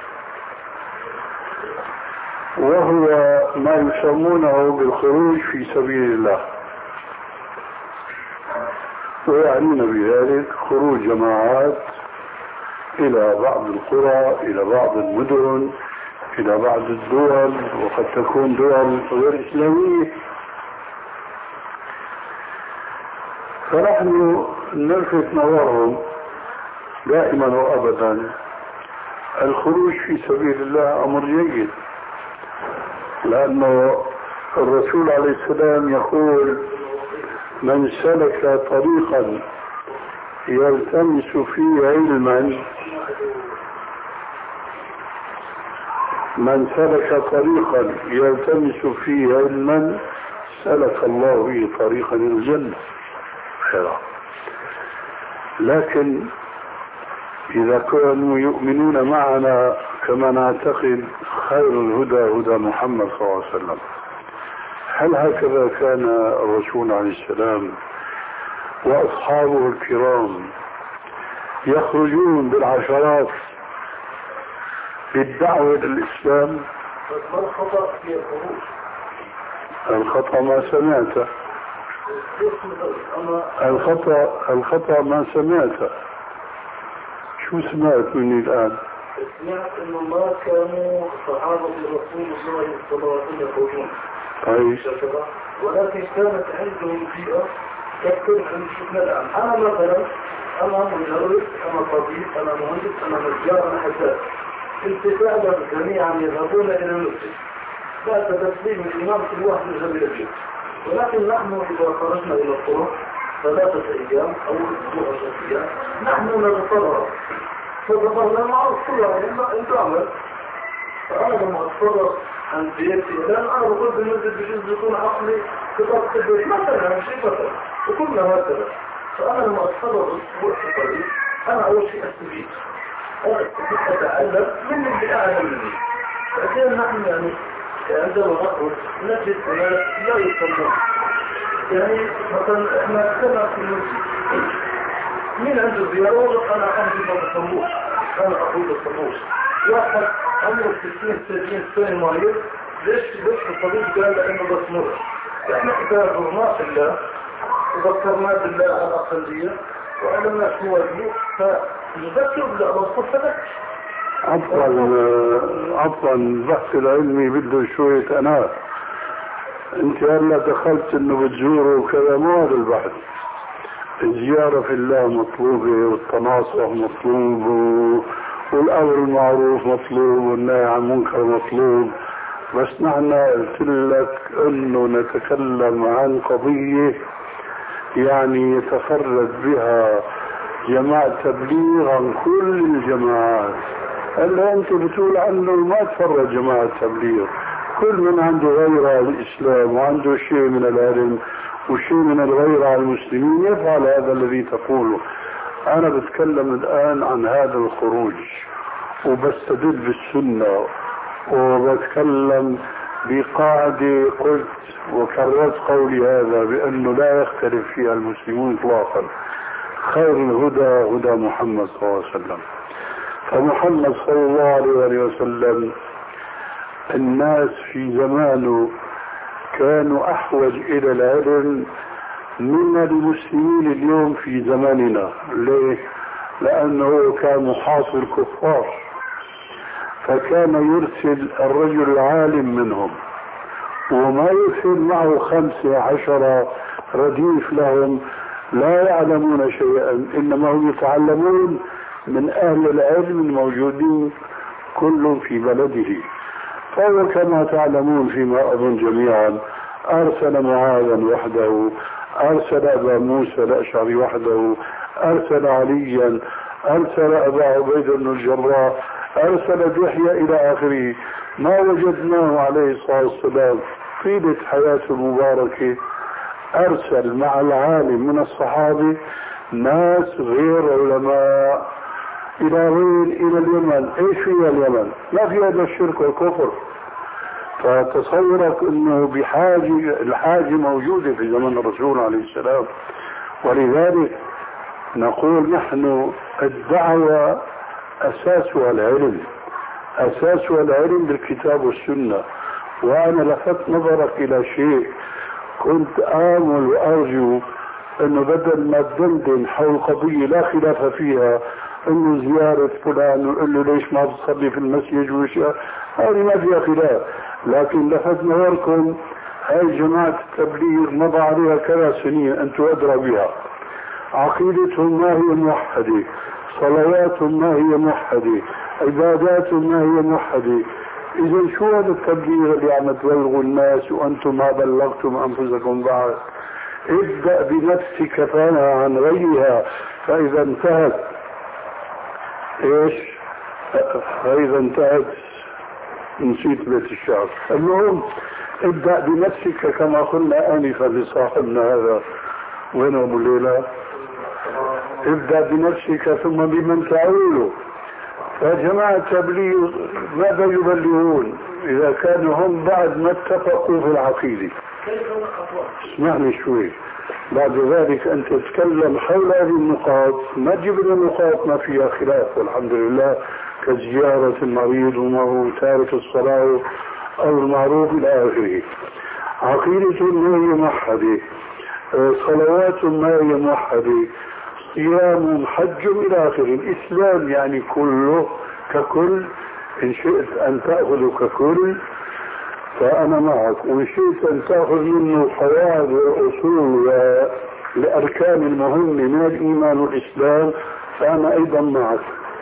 وهو ما يسمونه بالخروج في سبيل الله، ويعنون بذلك خروج جماعات إلى بعض القرى، إلى بعض المدن، إلى بعض الدول، وقد تكون دول غير إسلامية. فنحن نلفت نظرهم دائما وأبدا الخروج في سبيل الله أمر جيد، لأنه الرسول عليه السلام يقول: من سلك طريقا يلتمس فيه علما من سلك طريقا يلتمس فيه علما سلك الله به طريقا إلى الجنة. خيرا. لكن إذا كانوا يؤمنون معنا كما نعتقد خير الهدى هدى محمد صلى الله عليه وسلم، هل هكذا كان الرسول عليه السلام وأصحابه الكرام يخرجون بالعشرات بالدعوة للإسلام؟ الخطأ ما سمعته الخطأ الخطأ ما سمعته. شو سمعت مني الآن؟ سمعت انه ما كانوا صحابة رسول الله صلى الله عليه وسلم يخرجون. طيب. ولكن كانت عندهم بيئة تكتب عن شفنا الآن. أنا مثلا أنا مدرس، أنا طبيب، أنا مهندس، أنا نجار، أنا حساب. كنت تعلم جميعا يذهبون إلى المسجد. بعد تسليم الإمام كل واحد يذهب إلى البيت. ولكن نحن إذا خرجنا إلى الطرق ثلاثة أيام أو أسبوع أو أيام نحن نتفرغ. فضرنا معروف كلها إلا عمل. فأنا لما أتفرغ عن بيتي لأن أنا بقول بالنسبة بجزء يكون عقلي كتاب كبير مثلا شيء مثلا وكلنا هكذا. فأنا لما أتفرغ أسبوع في الطريق أنا أول شيء أستفيد. أنا أستفيد أتعلم من اللي أعلم مني. فأكيد نحن يعني عندما نخرج نجد ناس لا يسمون. يعني مثلا إحنا كنا في المسجد مين عنده زيارة أنا أمضي ما بسموش أنا أقول بسموش واحد عمره ستين سبعين سنة مريض ليش ليش الطبيب قال لأنه بسموش إحنا إذا زرنا في الله وذكرنا بالله على الأقلية وعلمنا شو وجهه فنذكر بالله الصفة عفوا عفوا البحث العلمي بده شوية أناة. انت هلا دخلت انه بتزوره وكذا، مو هذا البحث. الزيارة في الله مطلوبة والتناصح مطلوب والأمر المعروف مطلوب والنهي عن المنكر مطلوب، بس نحن قلت لك انه نتكلم عن قضية يعني يتفرد بها جماعة تبليغ عن كل الجماعات. هلا انت بتقول عنه ما تفرد جماعة تبليغ، كل من عنده غيرة على الإسلام وعنده شيء من العلم وشيء من الغيرة على المسلمين يفعل هذا الذي تقوله. أنا بتكلم الآن عن هذا الخروج وبستدل بالسنة وبتكلم بقاعدة قلت وكررت قولي هذا بأنه لا يختلف فيها المسلمون إطلاقا. خير الهدى هدى محمد صلى الله عليه وسلم. فمحمد صلى الله عليه وسلم الناس في زمانه كانوا أحوج إلى العلم من المسلمين اليوم في زماننا. ليه؟ لأنه كان محاصر الكفار، فكان يرسل الرجل العالم منهم وما يرسل معه خمسة عشر رديف لهم لا يعلمون شيئا، إنما هم يتعلمون من أهل العلم الموجودين كل في بلده. فهو كما تعلمون فيما أظن جميعا أرسل معاذا وحده، أرسل أبا موسى الأشعري وحده، أرسل عليا، أرسل أبا عبيد بن الجراح، أرسل دحية إلى آخره. ما وجدناه عليه الصلاة والسلام طيلة حياته المباركة أرسل مع العالم من الصحابة ناس غير علماء. إلى وين؟ إلى اليمن. إيش فيها اليمن؟ ما فيها إلا الشرك والكفر. فتصورك أنه بحاجة الحاجة موجودة في زمن الرسول عليه السلام. ولذلك نقول نحن الدعوة أساسها العلم، أساسها العلم بالكتاب والسنة. وأنا لفت نظرك إلى شيء كنت آمل وأرجو أنه بدل ما تدندن حول قضية لا خلاف فيها انه زيارة فلان وقال له ليش ما تصلي في المسجد واشياء هذه ما فيها خلاف، لكن لفت نظركم هاي جماعة التبليغ مضى عليها كذا سنين انتم ادرى بها. عقيدتهم ما هي موحدة، صلواتهم ما هي موحدة، عباداتهم ما هي موحدة. اذا شو هذا التبليغ اللي عم تبلغوا الناس وانتم ما بلغتم انفسكم بعد؟ ابدأ بنفسك فانها عن غيرها، فاذا انتهت ايش؟ فاذا انتهت نسيت بيت الشعر. المهم ابدأ بنفسك كما قلنا آنفا لصاحبنا هذا. وين ابو الليلة؟ ابدأ بنفسك ثم بمن تعول. فجماعة التبليغ ماذا يبلغون اذا كانوا هم بعد ما اتفقوا في العقيدة؟ اسمعني شوي. بعد ذلك أنت تتكلم حول هذه النقاط، ما تجيب لنا نقاط ما فيها خلاف والحمد لله، كزيارة المريض وما تارك الصلاة أو المعروف إلى آخره. عقيدة ما هي موحدة، صلوات ما هي موحدة، صيام، حج إلى آخره. الإسلام يعني كله ككل، إن شئت أن تأخذ ككل فأنا معك، وإن شئت أن تأخذ منه قواعد وأصول لأركان المهمة من الإيمان والإسلام فأنا أيضا معك.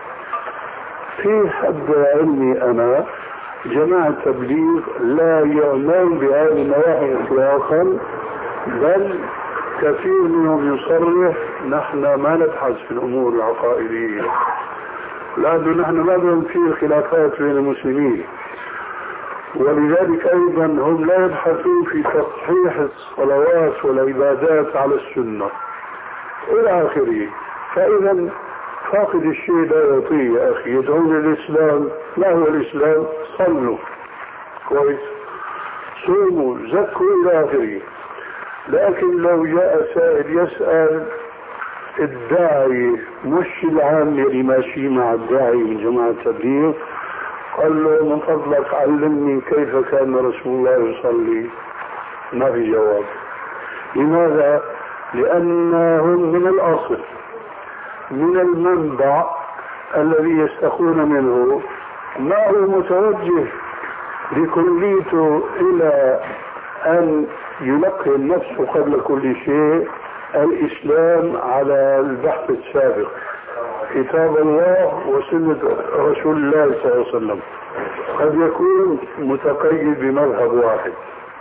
في حد علمي أنا جماعة التبليغ لا يعنون بهذه النواحي إطلاقا، بل كثير منهم يصرح نحن ما نبحث في الأمور العقائدية، لأنه نحن ما بين في خلافات بين المسلمين، ولذلك أيضا هم لا يبحثون في تصحيح الصلوات والعبادات على السنة إلى آخره. فإذا فاقد الشيء لا يعطيه يا أخي. يدعون الإسلام، ما هو الإسلام؟ صلوا كويس، صوموا، زكوا إلى آخره. لكن لو جاء سائل يسأل الداعي مش العام اللي ماشي مع الداعي من جماعة التبليغ، قال له من فضلك علمني كيف كان رسول الله يصلي، ما في جواب. لماذا؟ لأنهم من الأصل، من المنبع الذي يستخون منه، ما هو متوجه بكليته إلى أن يلقي النفس قبل كل شيء الإسلام على البحث السابق، كتاب الله وسنة رسول الله صلى الله عليه وسلم. قد يكون متقيد بمذهب واحد،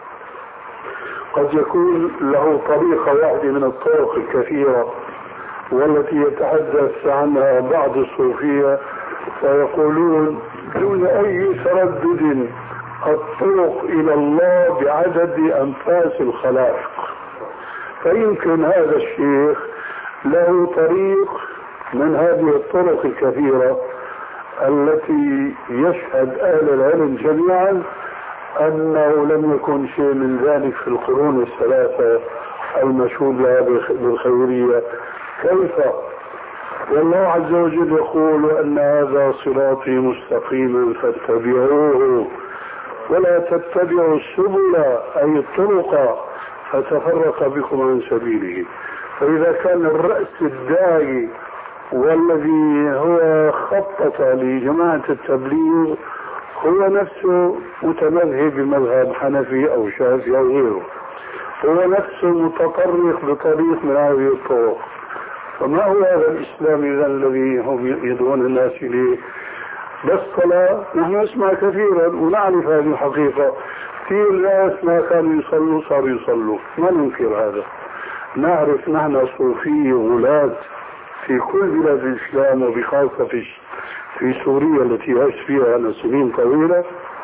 قد يكون له طريقة واحدة من الطرق الكثيرة والتي يتحدث عنها بعض الصوفية فيقولون دون أي تردد الطرق إلى الله بعدد أنفاس الخلائق. فيمكن هذا الشيخ له طريق من هذه الطرق الكثيرة التي يشهد أهل العلم جميعا أنه لم يكن شيء من ذلك في القرون الثلاثة المشهود لها بالخيرية. كيف؟ والله عز وجل يقول أن هذا صراطي مستقيما فاتبعوه ولا تتبعوا السبل أي الطرق فتفرق بكم عن سبيله. فإذا كان الرأس الداعي والذي هو خطط لجماعة التبليغ هو نفسه متمذهب بمذهب حنفي أو شافعي أو غيره، هو نفسه متطرق بطريق من هذه الطرق، فما هو هذا الإسلام إذا الذي هم يدعون الناس إليه؟ بس صلاة نحن نسمع كثيرا ونعرف هذه الحقيقة، في الناس ما كانوا يصلوا صاروا يصلوا، ما ننكر هذا. نعرف نحن صوفية غلاة في كل بلاد الإسلام وبخاصة في في سوريا التي عشت فيها أنا سنين طويلة،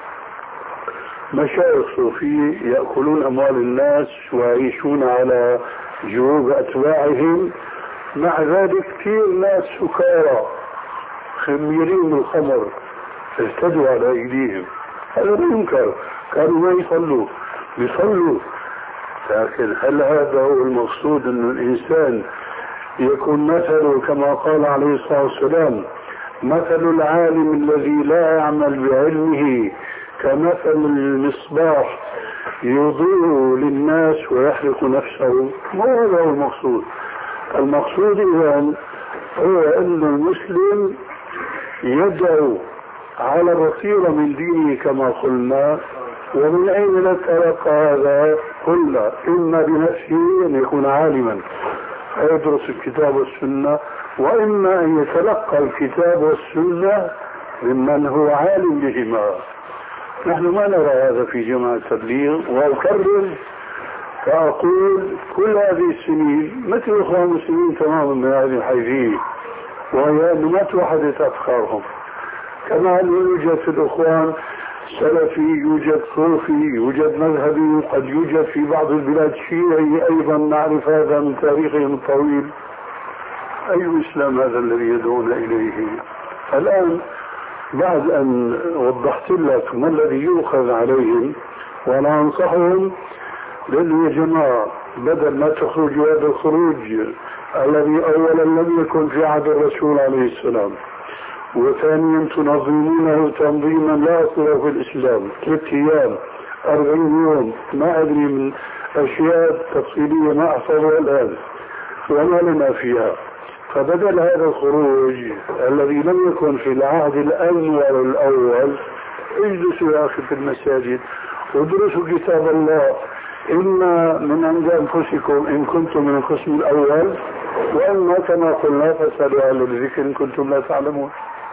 مشايخ صوفية يأكلون أموال الناس ويعيشون على جيوب أتباعهم، مع ذلك كثير ناس سكارى خميرين من الخمر اهتدوا على أيديهم، هذا لا ينكر، كانوا ما يصلوا بيصلوا. لكن هل هذا هو المقصود أن الإنسان يكون مثله كما قال عليه الصلاة والسلام مثل العالم الذي لا يعمل بعلمه كمثل المصباح يضيء للناس ويحرق نفسه؟ ما هذا هو المقصود. المقصود إذن هو أن المسلم يدعو على البصيرة من دينه كما قلنا. ومن أين نتلقى هذا؟ قلنا إما بنفسه أن يكون عالما يدرس الكتاب والسنة، وإما أن يتلقى الكتاب والسنة ممن هو عالم بهما. نحن ما نرى هذا في جماعة التبليغ، وأكرر فأقول كل هذه السنين مثل إخوان المسلمين تماما من هذه الحيثية، وهي أن ما توحدت أفكارهم. كما أنه يوجد في الإخوان سلفي، يوجد صوفي، يوجد مذهبي، قد يوجد في بعض البلاد شيعي أيضا، نعرف هذا من تاريخهم الطويل. أي إسلام هذا الذي يدعون إليه؟ الآن بعد أن وضحت لك ما الذي يؤخذ عليهم، وأنا أنصحهم لأنه يا جماعة بدل ما تخرجوا هذا الخروج الذي أولا لم يكن في عهد الرسول عليه السلام، وثانيا تنظمونه تنظيما لا أصل في الإسلام، ثلاث أيام أربعين يوم ما أدري من أشياء تفصيلية ما أحفظها الآن وما لنا فيها. فبدل هذا الخروج الذي لم يكن في العهد الأنور الأول، اجلسوا يا أخي في المساجد ودرسوا كتاب الله، إما من عند أنفسكم إن كنتم من القسم الأول، وإما كما قلنا فاسألوا أهل الذكر إن كنتم لا تعلمون.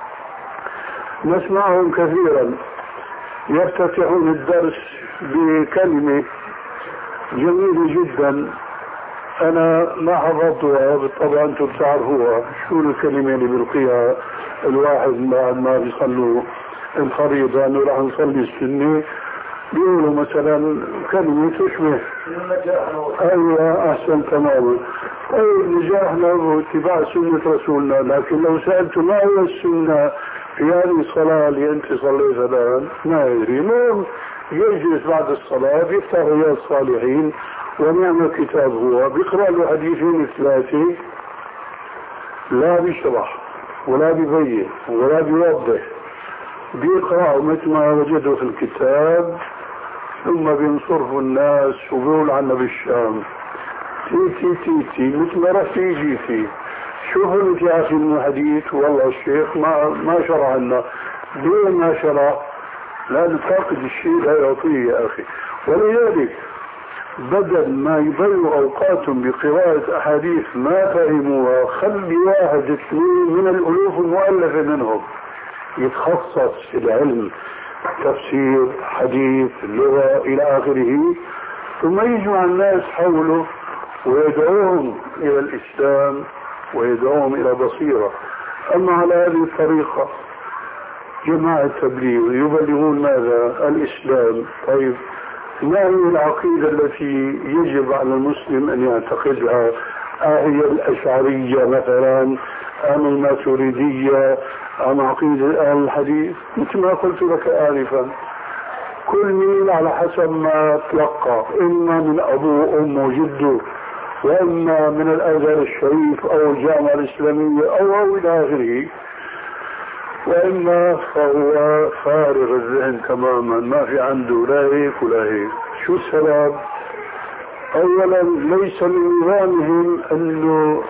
نسمعهم كثيرا يفتتحون الدرس بكلمة جميلة جدا، أنا ما حفظتها بالطبع، أنتم تعرفوها. شو الكلمة اللي بيلقيها الواحد بعد ما بيصلوا الفريضة أنه راح نصلي السنة، بيقولوا مثلا كلمة تشبه أيوة أحسن تماما. طيب نجاحنا واتباع سنة رسولنا، لكن لو سألت ما هي السنة في هذه الصلاة اللي أنت صليتها الآن ما يدري. المهم يجلس بعد الصلاة يفتح رياض الصالحين ونعم الكتاب، هو بيقرأ له حديثين ثلاثة، لا بيشرح ولا بيبين ولا بيوضح، بيقرأ مثل ما وجده في الكتاب، ثم بينصرفوا الناس وبيقول عنا بالشام تي تي تي تي مثل ما رحت يجيتي. شوفوا انت يا اخي من الحديث والله الشيخ ما ما شرع لنا، ليه ما شرع؟ لا نفاقد الشيء لا يعطيه يا اخي. ولذلك بدل ما يضيعوا اوقاتهم بقراءة احاديث ما فهموها، خلي واحد اثنين من الالوف المؤلفة منهم يتخصص في العلم، تفسير، حديث، اللغة إلى آخره، ثم يجمع الناس حوله ويدعوهم إلى الإسلام ويدعوهم إلى بصيرة. أما على هذه الطريقة جماعة التبليغ يبلغون ماذا؟ الإسلام. طيب ما هي العقيدة التي يجب على المسلم أن يعتقدها؟ هي الأشعرية مثلا أم الماتريدية أم عقيدة أهل الحديث؟ مثل ما قلت لك آنفا، كل مين على حسب ما تلقى، إما من أبوه وأمه وجده، وإما من الأزهر الشريف أو الجامعة الإسلامية أو أو إلى آخره، وإما فهو فارغ الذهن تماما، ما في عنده لا هيك ولا هيك. شو السبب؟ أولا ليس من نظامهم أنه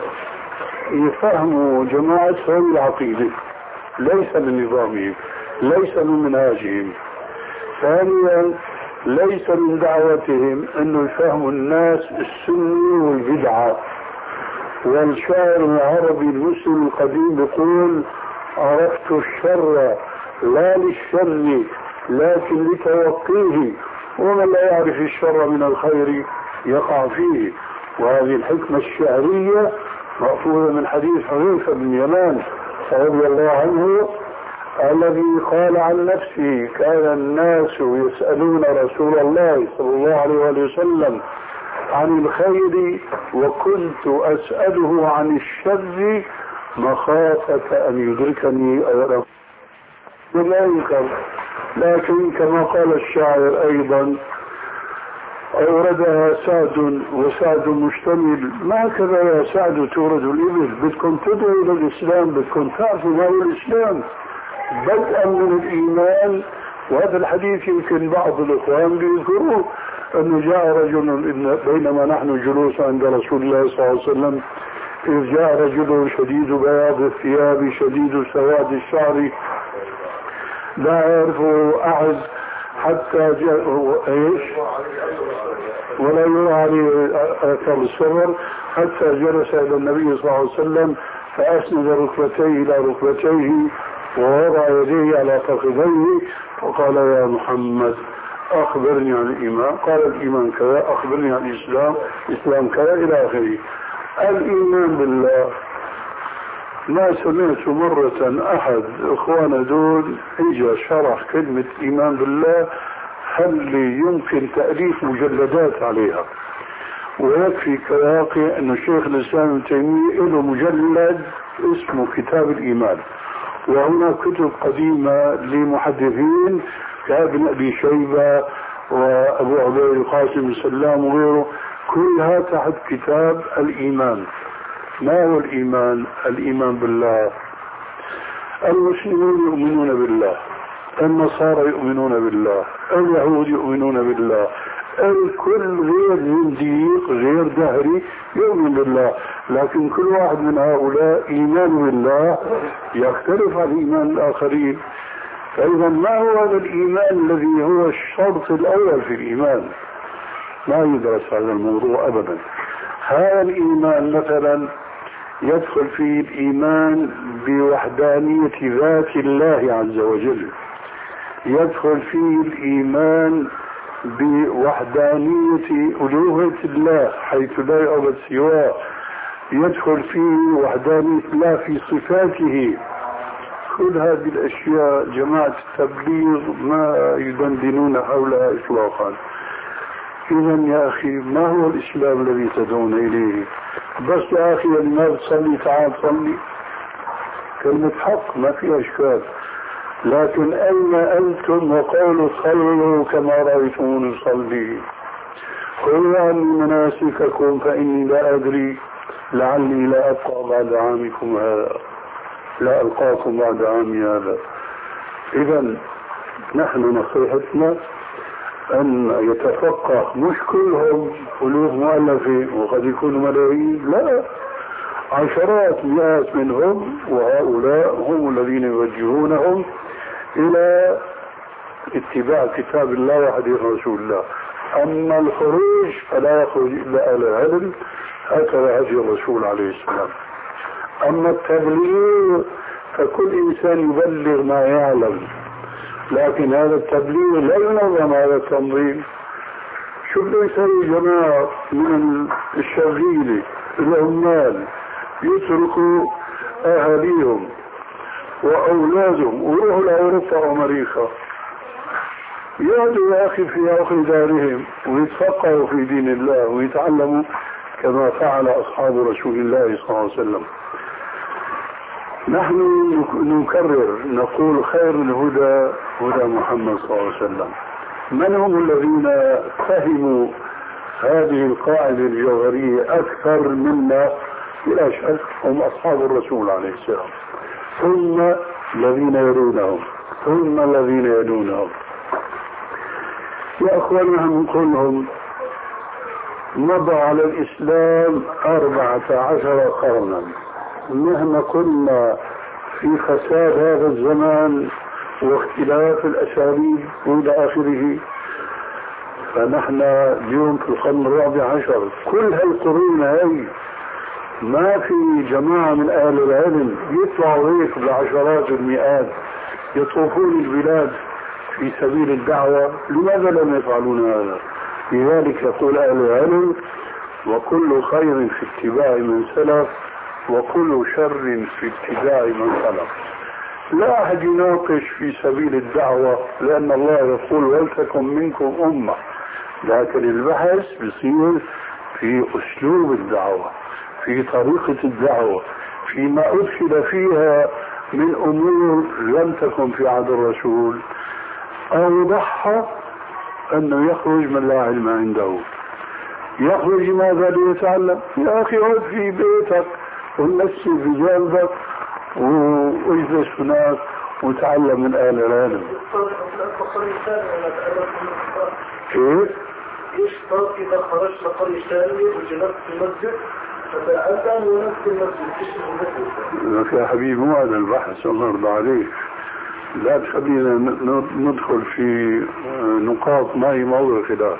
يفهموا جماعتهم العقيدة، ليس من نظامهم، ليس من منهاجهم. ثانيا ليس من دعوتهم أنه يفهموا الناس السنة والبدعة. والشاعر العربي المسلم القديم يقول: عرفت الشر لا للشر لكن لتوقيه، ومن لا يعرف الشر من الخير يقع فيه. وهذه الحكمة الشعرية مأخوذة من حديث حذيفة بن يمان رضي الله عنه الذي قال عن نفسه: كان الناس يسألون رسول الله صلى الله عليه وسلم عن الخير وكنت أسأله عن الشر مخافة أن يدركني أولا. لكن كما قال الشاعر أيضا أوردها سعد وسعد مشتمل، ما كذا يا سعد تورد الإبل، بدكم تدعوا إلى الإسلام، بدكم تعرفوا ما هو الإسلام بدءا من الإيمان. وهذا الحديث يمكن بعض الإخوان بيذكروه، أنه جاء رجل بينما نحن جلوس عند رسول الله صلى الله عليه وسلم، إذ جاء رجل شديد بياض الثياب شديد سواد الشعر لا يعرفه أحد حتى جاء ايش ولا يرى عليه اثر السفر، حتى جلس الى النبي صلى الله عليه وسلم فاسند ركبتيه الى ركبتيه ووضع يديه على فخذيه وقال: يا محمد اخبرني عن الايمان. قال: الايمان كذا. اخبرني عن الاسلام. الاسلام كذا الى اخره. الايمان بالله، ما سمعت مرة أحد إخوانا دول إجا شرح كلمة إيمان بالله هل يمكن تأليف مجلدات عليها. ويكفي كواقع أن الشيخ الإسلام ابن تيمية له مجلد اسمه كتاب الإيمان، وهناك كتب قديمة لمحدثين كابن أبي شيبة وأبو عبيد القاسم بن سلام وغيره، كلها تحت كتاب الإيمان. ما هو الإيمان؟ الإيمان بالله. المسلمون يؤمنون بالله، النصارى يؤمنون بالله، اليهود يؤمنون بالله، الكل غير زنديق غير دهري يؤمن بالله، لكن كل واحد من هؤلاء إيمان بالله يختلف عن إيمان الآخرين. فإذا ما هو هذا الإيمان الذي هو الشرط الأول في الإيمان؟ ما يدرس هذا الموضوع أبدا. هذا الإيمان مثلا يدخل فيه الإيمان بوحدانية ذات الله عز وجل، يدخل فيه الإيمان بوحدانية ألوهية الله حيث لا يعبد سواه، يدخل فيه وحدانية الله في صفاته. كل هذه الأشياء جماعة التبليغ ما يدندنون حولها إطلاقا. إذا يا أخي ما هو الإسلام الذي تدعون إليه؟ بس يا أخي ما بتصلي تعال صلي، كلمة حق ما في أشكال، لكن أين أنتم وقولوا صلوا كما رأيتموني أصلي؟ خذوا عني مناسككم فإني لا أدري لعلي لا أبقى بعد عامكم هذا، لا ألقاكم بعد عامي هذا. إذا نحن نصيحتنا أن يتفقه، مش كلهم ألوف مؤلفين وقد يكونوا ملايين، لا، عشرات مئات منهم، وهؤلاء هم الذين يوجهونهم إلى اتباع كتاب الله وحديث رسول الله. أما الخروج فلا يخرج إلا أهل العلم، هكذا هدي الرسول عليه السلام. أما التبليغ فكل إنسان يبلغ ما يعلم، لكن هذا التبليغ لا ينظم هذا التنظيم. شوف لو يسوي جماعة من الشغيلة العمال يتركوا أهاليهم وأولادهم ويروحوا لأوروبا وأمريكا، يقعدوا يا أخي في أخي دارهم ويتفقهوا في دين الله ويتعلموا كما فعل أصحاب رسول الله صلى الله عليه وسلم. نحن نكرر نقول خير الهدى هدى محمد صلى الله عليه وسلم. من هم الذين فهموا هذه القاعدة الجوهرية أكثر منا؟ بلا شك هم أصحاب الرسول عليه السلام، ثم الذين يلونهم، ثم الذين يلونهم. يا أخواننا نقول لهم مضى على الإسلام أربعة عشر قرنا، مهما كنا في فساد هذا الزمان واختلاف الأساليب وإلى آخره، فنحن اليوم في القرن الرابع عشر. كل هالقرون هاي ما في جماعة من أهل العلم يطلعوا هيك بالعشرات والمئات يطوفون البلاد في سبيل الدعوة. لماذا لم يفعلون هذا؟ لذلك يقول أهل العلم وكل خير في اتباع من سلف وكل شر في اتباع من خلف. لا أحد يناقش في سبيل الدعوة، لأن الله يقول ولتكن منكم أمة، لكن البحث بيصير في أسلوب الدعوة، في طريقة الدعوة، فيما أدخل فيها من أمور لم تكن في عهد الرسول، أو ضحى أنه يخرج من لا علم عنده. يخرج ماذا ليتعلم؟ يا أخي اقعد في بيتك ونسي بجانبك واجلس هناك وتعلم من أهل العلم. كيف؟ يشترط إذا خرجت قرية ثانية وجلست في المسجد فتعلم ونفس المسجد تشتري يا حبيبي مو هذا البحث الله يرضى عليك، لا تخلينا ندخل في نقاط ما هي موضوع خلاف.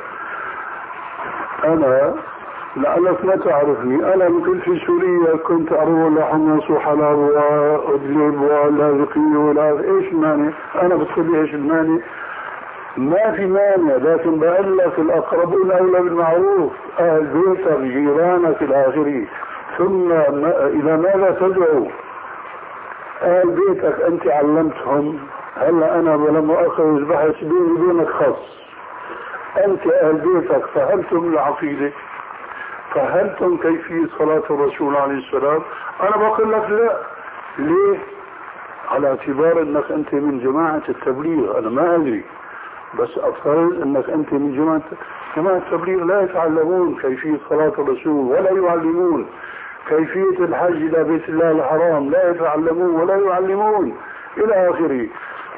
أنا لعلك ما تعرفني، أنا كنت في سوريا كنت أروى لحمص وحلب وأدلب ولاذقي ولا إيش المانع؟ أنا بدخل إيش المانع؟ ما في مانع، لكن بقول لك الأقربون أولى بالمعروف، أهل بيتك جيرانك إلى آخره. ثم ما إلى ماذا تدعو؟ أهل بيتك أنت علمتهم. هلا أنا لما أخرج بحث بيني وبينك خاص، أنت أهل بيتك فهمتم العقيدة، فهمتم كيفية صلاة الرسول عليه السلام؟ أنا بقول لك لا. ليه؟ على اعتبار أنك أنت من جماعة التبليغ. أنا ما أدري، بس أفترض أنك أنت من جماعة جماعة التبليغ لا يتعلمون كيفية صلاة الرسول ولا يعلمون كيفية الحج إلى بيت الله الحرام، لا يتعلمون ولا يعلمون إلى آخره.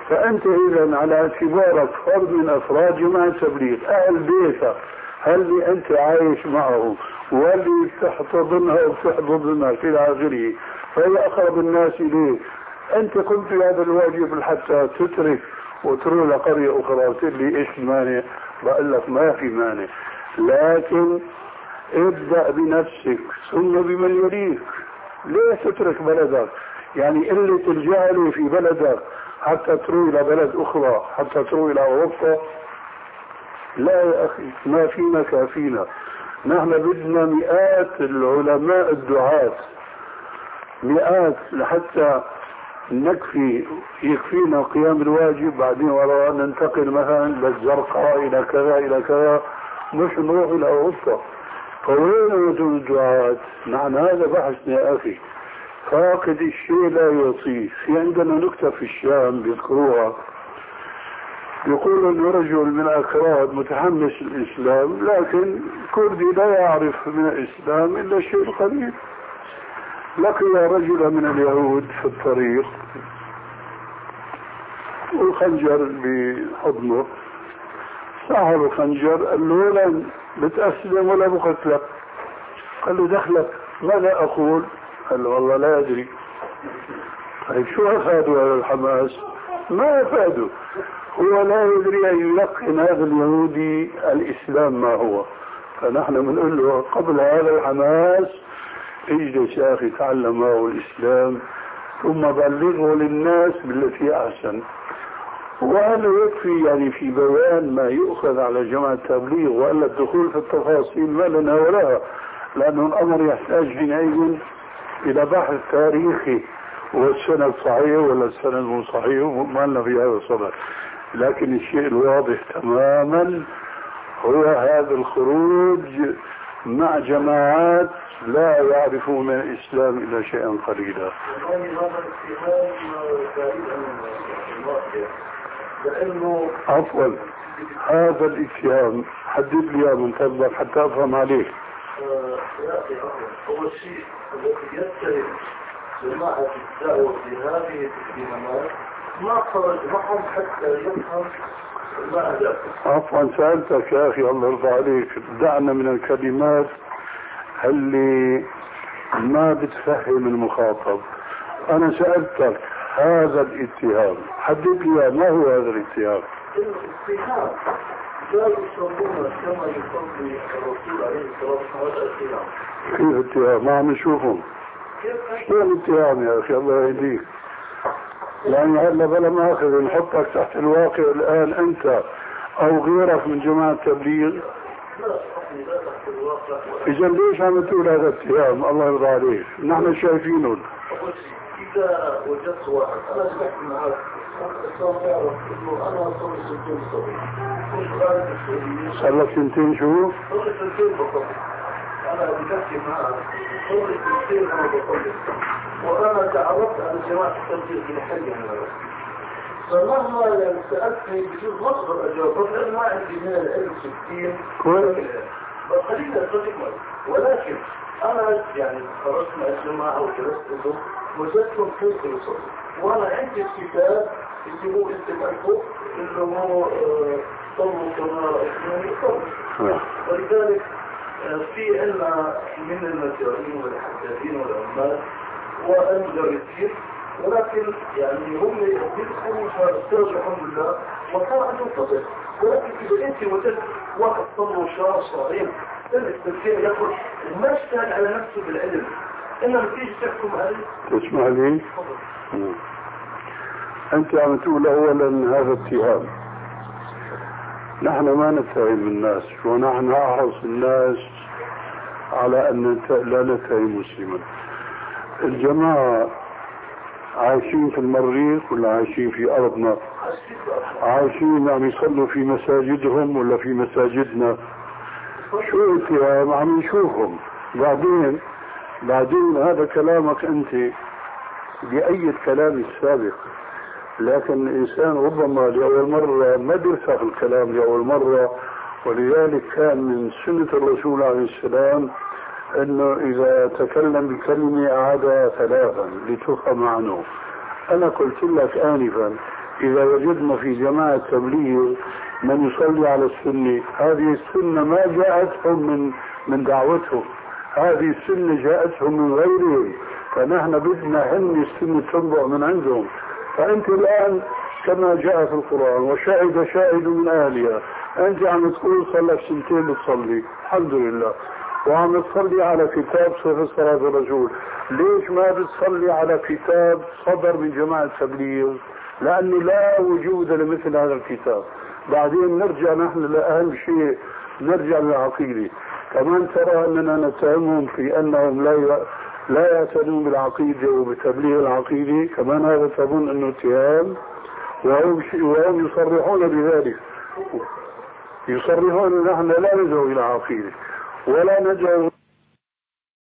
فأنت إذا على اعتبارك فرد من أفراد جماعة تبليغ، أهل بيتك هل أنت عايش معه واللي تحتضنها وتحضنها في آخره، فهي أقرب الناس إليه. أنت قمت بهذا الواجب حتى تترك وتروح لقرية أخرى وتقول لي إيش المانع؟ بقول لك ما في مانع، لكن ابدأ بنفسك ثم بمن يليك. ليه تترك بلدك؟ يعني اللي تلجأ له في بلدك حتى تروح إلى بلد أخرى، حتى تروح إلى أوروبا؟ لا يا أخي، ما فينا كافينا. نحن بدنا مئات العلماء الدعاة، مئات لحتى نكفي يكفينا قيام الواجب، بعدين وراء ننتقل مثلا للزرقاء إلى كذا إلى كذا، مش نروح إلى أوروبا. فوين وجود الدعاة؟ نحن هذا بحثنا يا أخي، فاقد الشيء لا يعطيه. في عندنا نكتة في الشام بيذكروها، يقول أنه رجل من الأكراد متحمس للإسلام، لكن كردي لا يعرف من الإسلام إلا الشيء القليل. لقي رجلا من اليهود في الطريق والخنجر بحضنه، صاحب الخنجر قال له لن بتأسلم ولا بقتلك؟ قال له دخلك ماذا أقول؟ قال له والله لا أدري. طيب شو أفادوا على الحماس؟ ما أفادوا، هو لا يدري أن يلقن هذا اليهودي الإسلام ما هو. فنحن بنقول له قبل هذا الحماس اجلس يا أخي تعلم ما هو الإسلام ثم بلغه للناس بالتي أحسن. وهذا يكفي يعني في بيان ما يؤخذ على جماعة التبليغ، وألا الدخول في التفاصيل ما لنا ولا، لأنه الأمر يحتاج حينئذ إلى بحث تاريخي والسند صحيح ولا السند مو صحيح، وما لنا في هذا الصدد. لكن الشيء الواضح تماما هو هذا الخروج مع جماعات لا يعرفون من الإسلام إلا شيئا قليلا. لأنه عفوا هذا الاتهام حدد لي من فضلك حتى أفهم عليه. يا أخي أول شيء الذي يتهم جماعة الدعوة في هذه الاتهامات ما خرج معهم حتى يفهم ما هدف. عفوا سألتك يا أخي الله يرضى عليك، دعنا من الكلمات اللي ما بتفهم المخاطب. أنا سألتك هذا الاتهام حدد لي ما هو هذا الاتهام؟ الاتهام لا يصلون كما يصلي الرسول عليه الصلاة والسلام. كيف اتهام؟ ما عم نشوفهم. شو الاتهام يا أخي الله يهديك؟ يعني هلا بلا ما أخذ نحطك تحت الواقع الآن أنت أو غيرك من جماعة التبليغ. إذا ليش عم تقول هذا الاتهام؟ الله يرضى عليك، نحن شايفينه. إذا وجدت واحد أنا سمعت معك سوف يعرف إنه أنا صار سنتين صغير، كنت خارج السعودية. صار لك سنتين شو؟ صار سنتين بطلع. أنا بحكي معك صار سنتين أنا بطلع، وأنا تعرفت على جماعة التبليغ من حي من الرسول. فمهما يعني سألتني بجوز مصدر أجابة لأن ما عندي من العلم ستين. كويس. خلينا نتكلم، ولكن أنا يعني خرجت مع الجماعة وجلست لهم وجدتهم كيف يصلوا، وأنا عندي الكتاب اللي هو استمعته اللي هو صلوا كما رأيتموني يصلوا. ولذلك في عنا من المجارين والحدادين والعمال والمدرسين، ولكن يعني هم يدخلوا فاسترجعوا الحمد لله وكان عندهم فضل. ولكن إذا أنت وجدت واحد صلوا شهر شهرين التفكير يقول ما اشتغل على نفسه بالعلم، إنما تيجي تحكم عليه. تسمع لي؟ أنت عم تقول أولا هذا اتهام. نحن ما نتهم الناس، ونحن أحرص الناس على أن لا نتهم مسلما. الجماعة عايشين في المريخ ولا عايشين في أرضنا؟ عايشين عم يصلوا في مساجدهم ولا في مساجدنا؟ شو اتهام؟ عم نشوفهم. بعدين بعدين هذا كلامك أنت بأي كلام السابق، لكن الإنسان ربما لأول مرة ما بيرسخ الكلام لأول مرة، ولذلك كان من سنة الرسول عليه السلام أنه إذا تكلم بكلمة أعادها ثلاثا لتفهم عنه. أنا قلت لك آنفا إذا وجدنا في جماعة تبليغ من يصلي على السنة، هذه السنة ما جاءتهم من من دعوتهم، هذه السنة جاءتهم من غيرهم، فنحن بدنا هن السنة تنبع من عندهم. فأنت الآن كما جاء في القرآن وشاهد شاهد من أهلها، أنت عم تقول صلى لك سنتين بتصلي الحمد لله، وعم تصلي على كتاب صفة صلاة الرسول، ليش ما بتصلي على كتاب صدر من جماعة تبليغ؟ لأنه لا وجود لمثل هذا الكتاب. بعدين نرجع نحن لأهم شيء، نرجع للعقيدة. كمان ترى أننا نتهمهم في أنهم لا لا يعتنون بالعقيدة وبتبليغ العقيدة، كمان هذا تظن أنه اتهام، وهم وهم يصرحون بذلك، يصرحون نحن لا ندعو إلى عقيدة ولا ندعو